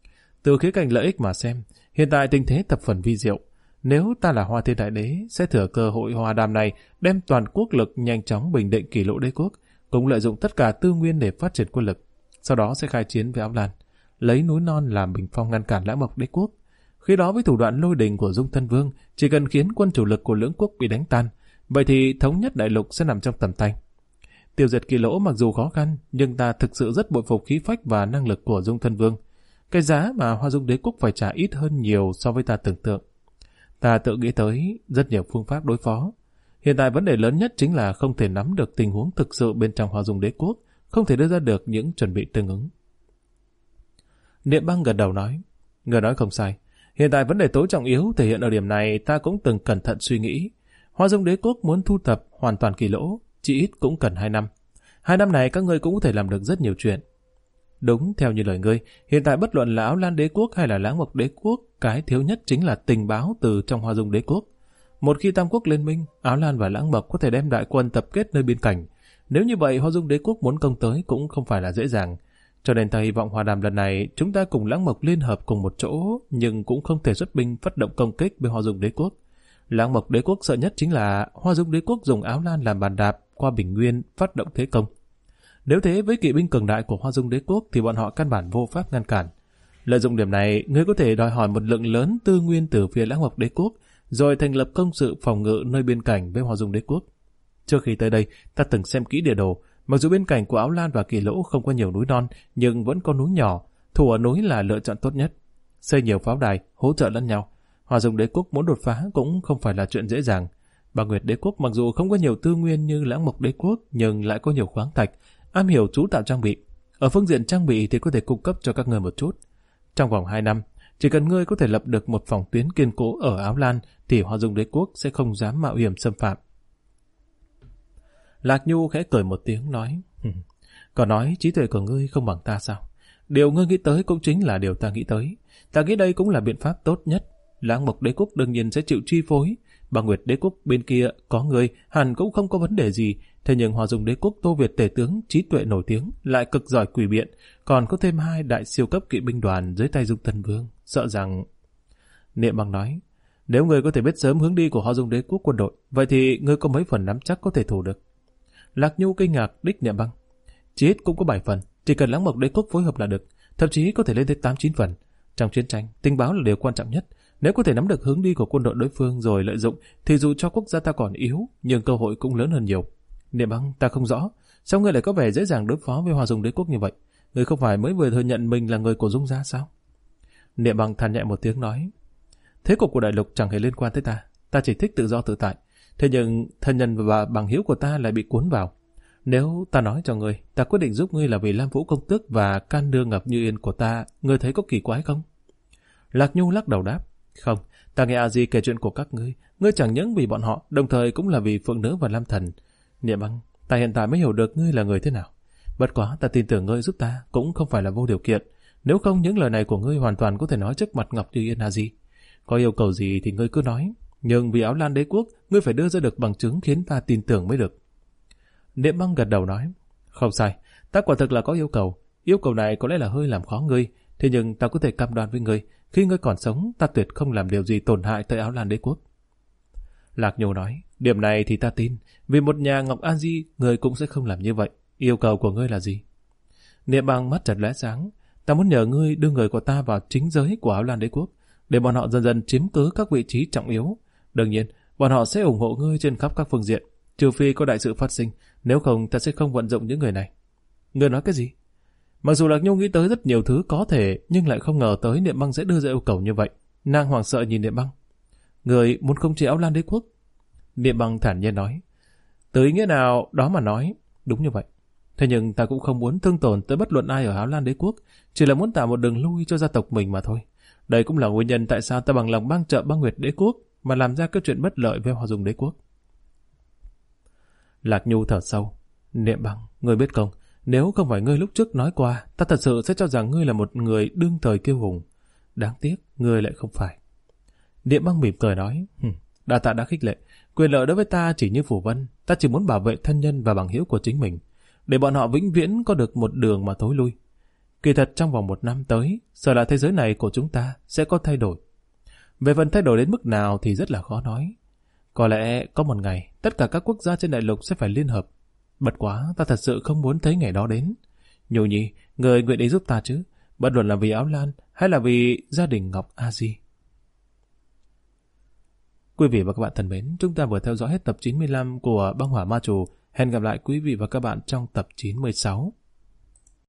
Từ khía cạnh lợi ích mà xem, hiện tại tình thế thập phần vi diệu. Nếu ta là Hoa Thiên Đại Đế, sẽ thừa cơ hội hòa đàm này, đem toàn quốc lực nhanh chóng bình định kỷ lỗ đế quốc, cũng lợi dụng tất cả tư nguyên để phát triển quân lực. Sau đó sẽ khai chiến với Áo Lan, lấy núi non làm bình phong ngăn cản Lãng Mộc Đế Quốc. Khi đó với thủ đoạn lôi đình của Dung Thân Vương, chỉ cần khiến quân chủ lực của lưỡng quốc bị đánh tan, vậy thì thống nhất đại lục sẽ nằm trong tầm tay. Tiêu diệt Kỳ Lỗ mặc dù khó khăn, nhưng ta thực sự rất bội phục khí phách và năng lực của Dung Thân Vương. Cái giá mà Hoa Dung Đế Quốc phải trả ít hơn nhiều so với ta tưởng tượng. Ta tự nghĩ tới rất nhiều phương pháp đối phó. Hiện tại vấn đề lớn nhất chính là không thể nắm được tình huống thực sự bên trong Hoa Dung Đế quốc, không thể đưa ra được những chuẩn bị tương ứng. Niệm Băng gật đầu nói, người nói không sai. Hiện tại vấn đề tối trọng yếu thể hiện ở điểm này ta cũng từng cẩn thận suy nghĩ. Hoa Dung Đế quốc muốn thu thập hoàn toàn kỳ lỗ, chỉ ít cũng cần 2 năm. 2 năm này các ngươi cũng có thể làm được rất nhiều chuyện. Đúng theo như lời ngươi, hiện tại bất luận là Áo Lan Đế quốc hay là Lãng Mộc Đế quốc, cái thiếu nhất chính là tình báo từ trong Hoa Dung Đế quốc. Một khi Tam Quốc liên minh, Áo Lan và Lãng Mộc có thể đem đại quân tập kết nơi biên cảnh. Nếu như vậy, Hoa Dung Đế quốc muốn công tới cũng không phải là dễ dàng. Cho nên ta hy vọng hòa đàm lần này chúng ta cùng Lãng Mộc liên hợp cùng một chỗ, nhưng cũng không thể xuất binh phát động công kích với Hoa Dung Đế quốc. Lãng Mộc Đế quốc sợ nhất chính là Hoa Dung Đế quốc dùng Áo Lan làm bàn đạp qua Bình Nguyên phát động thế công. Nếu thế với kỵ binh cường đại của Hoa Dung Đế quốc thì bọn họ căn bản vô pháp ngăn cản. Lợi dụng điểm này, ngươi có thể đòi hỏi một lượng lớn tư nguyên từ phía Lãng Mộc Đế quốc, rồi thành lập công sự phòng ngự nơi biên cảnh với Hoa Dung Đế quốc. Trước khi tới đây, ta từng xem kỹ địa đồ. Mặc dù bên cạnh của Áo Lan và Kỳ Lỗ không có nhiều núi non, nhưng vẫn có núi nhỏ. Thủ ở núi là lựa chọn tốt nhất. Xây nhiều pháo đài, hỗ trợ lẫn nhau. Hoa Dung Đế quốc muốn đột phá cũng không phải là chuyện dễ dàng. Bàng Nguyệt Đế quốc mặc dù không có nhiều tư nguyên như Lãng Mộc Đế quốc, nhưng lại có nhiều khoáng thạch, am hiểu chú tạo trang bị. Ở phương diện trang bị thì có thể cung cấp cho các ngươi một chút. Trong vòng 2 năm, chỉ cần ngươi có thể lập được một phòng tuyến kiên cố ở Áo Lan, thì Hoa Dung Đế quốc sẽ không dám mạo hiểm xâm phạm. Lạc Nhu khẽ cười một tiếng nói, còn nói trí tuệ của ngươi không bằng ta sao? Điều ngươi nghĩ tới cũng chính là điều ta nghĩ tới. Ta nghĩ đây cũng là biện pháp tốt nhất. Lãng Mộc Đế quốc đương nhiên sẽ chịu chi phối. Bàng Nguyệt Đế quốc bên kia có người hẳn cũng không có vấn đề gì. Thế nhưng Hoa Dung Đế quốc Tô Việt tể tướng trí tuệ nổi tiếng, lại cực giỏi quỷ biện, còn có thêm 2 đại siêu cấp kỵ binh đoàn dưới tay Dung Tân Vương, sợ rằng... Niệm Băng nói, nếu ngươi có thể biết sớm hướng đi của Hoa Dung Đế quốc quân đội, vậy thì ngươi có mấy phần nắm chắc có thể thủ được? Lạc Nhu kinh ngạc đích Niệm Băng, chỉ ít cũng có 7 phần, chỉ cần Lãng Mộc Đế quốc phối hợp là được, thậm chí có thể lên tới 8-9 phần. Trong chiến tranh, tình báo là điều quan trọng nhất. Nếu có thể nắm được hướng đi của quân đội đối phương rồi lợi dụng, thì dù cho quốc gia ta còn yếu, nhưng cơ hội cũng lớn hơn nhiều. Niệm Băng, ta không rõ, sao ngươi lại có vẻ dễ dàng đối phó với Hoa Dung Đế quốc như vậy? Ngươi không phải mới vừa thừa nhận mình là người của Dung gia sao? Niệm Băng than nhẹ một tiếng nói, thế cục của đại lục chẳng hề liên quan tới ta chỉ thích tự do tự tại. Thế nhưng thân nhân và bằng hữu của ta lại bị cuốn vào. Nếu ta nói cho ngươi, ta quyết định giúp ngươi là vì Lam Vũ công tước và can nương Ngọc Như Yên của ta, ngươi thấy có kỳ quái không? Lạc Nhu lắc đầu đáp, không, ta nghe A Di kể chuyện của các ngươi chẳng những vì bọn họ, đồng thời cũng là vì Phượng Nữ và Lam Thần. Niệm Băng, ta hiện tại mới hiểu được ngươi là người thế nào. Bất quá ta tin tưởng ngươi giúp ta cũng không phải là vô điều kiện. Nếu không những lời này của ngươi hoàn toàn có thể nói trước mặt Ngọc Như Yên A Di. Có yêu cầu gì thì ngươi cứ nói. Nhưng vì Áo Lan Đế quốc, ngươi phải đưa ra được bằng chứng khiến ta tin tưởng mới được. Niệm Băng gật đầu nói, không sai, ta quả thực là có yêu cầu. Yêu cầu này có lẽ là hơi làm khó ngươi, thế nhưng ta có thể cam đoan với ngươi, khi ngươi còn sống, ta tuyệt không làm điều gì tổn hại tới Áo Lan Đế quốc. Lạc Nhu nói, điểm này thì ta tin, vì một nhà Ngọc A Di, ngươi cũng sẽ không làm như vậy. Yêu cầu của ngươi là gì? Niệm Băng mắt chợt lóe sáng, ta muốn nhờ ngươi đưa người của ta vào chính giới của Áo Lan Đế quốc, để bọn họ dần dần chiếm cứ các vị trí trọng yếu. Đương nhiên, bọn họ sẽ ủng hộ ngươi trên khắp các phương diện, trừ phi có đại sự phát sinh, nếu không ta sẽ không vận dụng những người này. Ngươi nói cái gì? Mặc dù Lạc Nhu nghĩ tới rất nhiều thứ có thể, nhưng lại không ngờ tới Niệm Băng sẽ đưa ra yêu cầu như vậy. Nàng hoảng sợ nhìn Niệm Băng. Người muốn khống chế Áo Lan Đế quốc? Niệm Băng thản nhiên nói. Từ ý nghĩa nào đó mà nói, đúng như vậy. Thế nhưng ta cũng không muốn thương tổn tới bất luận ai ở Áo Lan Đế quốc, chỉ là muốn tạo một đường lui cho gia tộc mình mà thôi. Đây cũng là nguyên nhân tại sao ta bằng lòng bang trợ Băng Nguyệt Đế quốc mà làm ra cái chuyện bất lợi với Hoa Dung Đế quốc. Lạc Nhu thở sâu. Niệm Băng, ngươi biết không, nếu không phải ngươi lúc trước nói qua, ta thật sự sẽ cho rằng ngươi là một người đương thời kiêu hùng. Đáng tiếc, ngươi lại không phải. Niệm Băng mỉm cười nói, đa tạ đã khích lệ. Quyền lợi đối với ta chỉ như phù vân, ta chỉ muốn bảo vệ thân nhân và bằng hữu của chính mình, để bọn họ vĩnh viễn có được một đường mà thối lui. Kỳ thật trong vòng 1 năm tới, sợ là thế giới này của chúng ta sẽ có thay đổi. Về phần thay đổi đến mức nào thì rất là khó nói. Có lẽ có một ngày, tất cả các quốc gia trên đại lục sẽ phải liên hợp. Bất quá, ta thật sự không muốn thấy ngày đó đến. Nhu Nhi, người nguyện ý giúp ta chứ, bất luận là vì Áo Lan hay là vì gia đình Ngọc A Di. Quý vị và các bạn thân mến, chúng ta vừa theo dõi hết tập 95 của Băng Hỏa Ma Trù. Hẹn gặp lại quý vị và các bạn trong tập 96.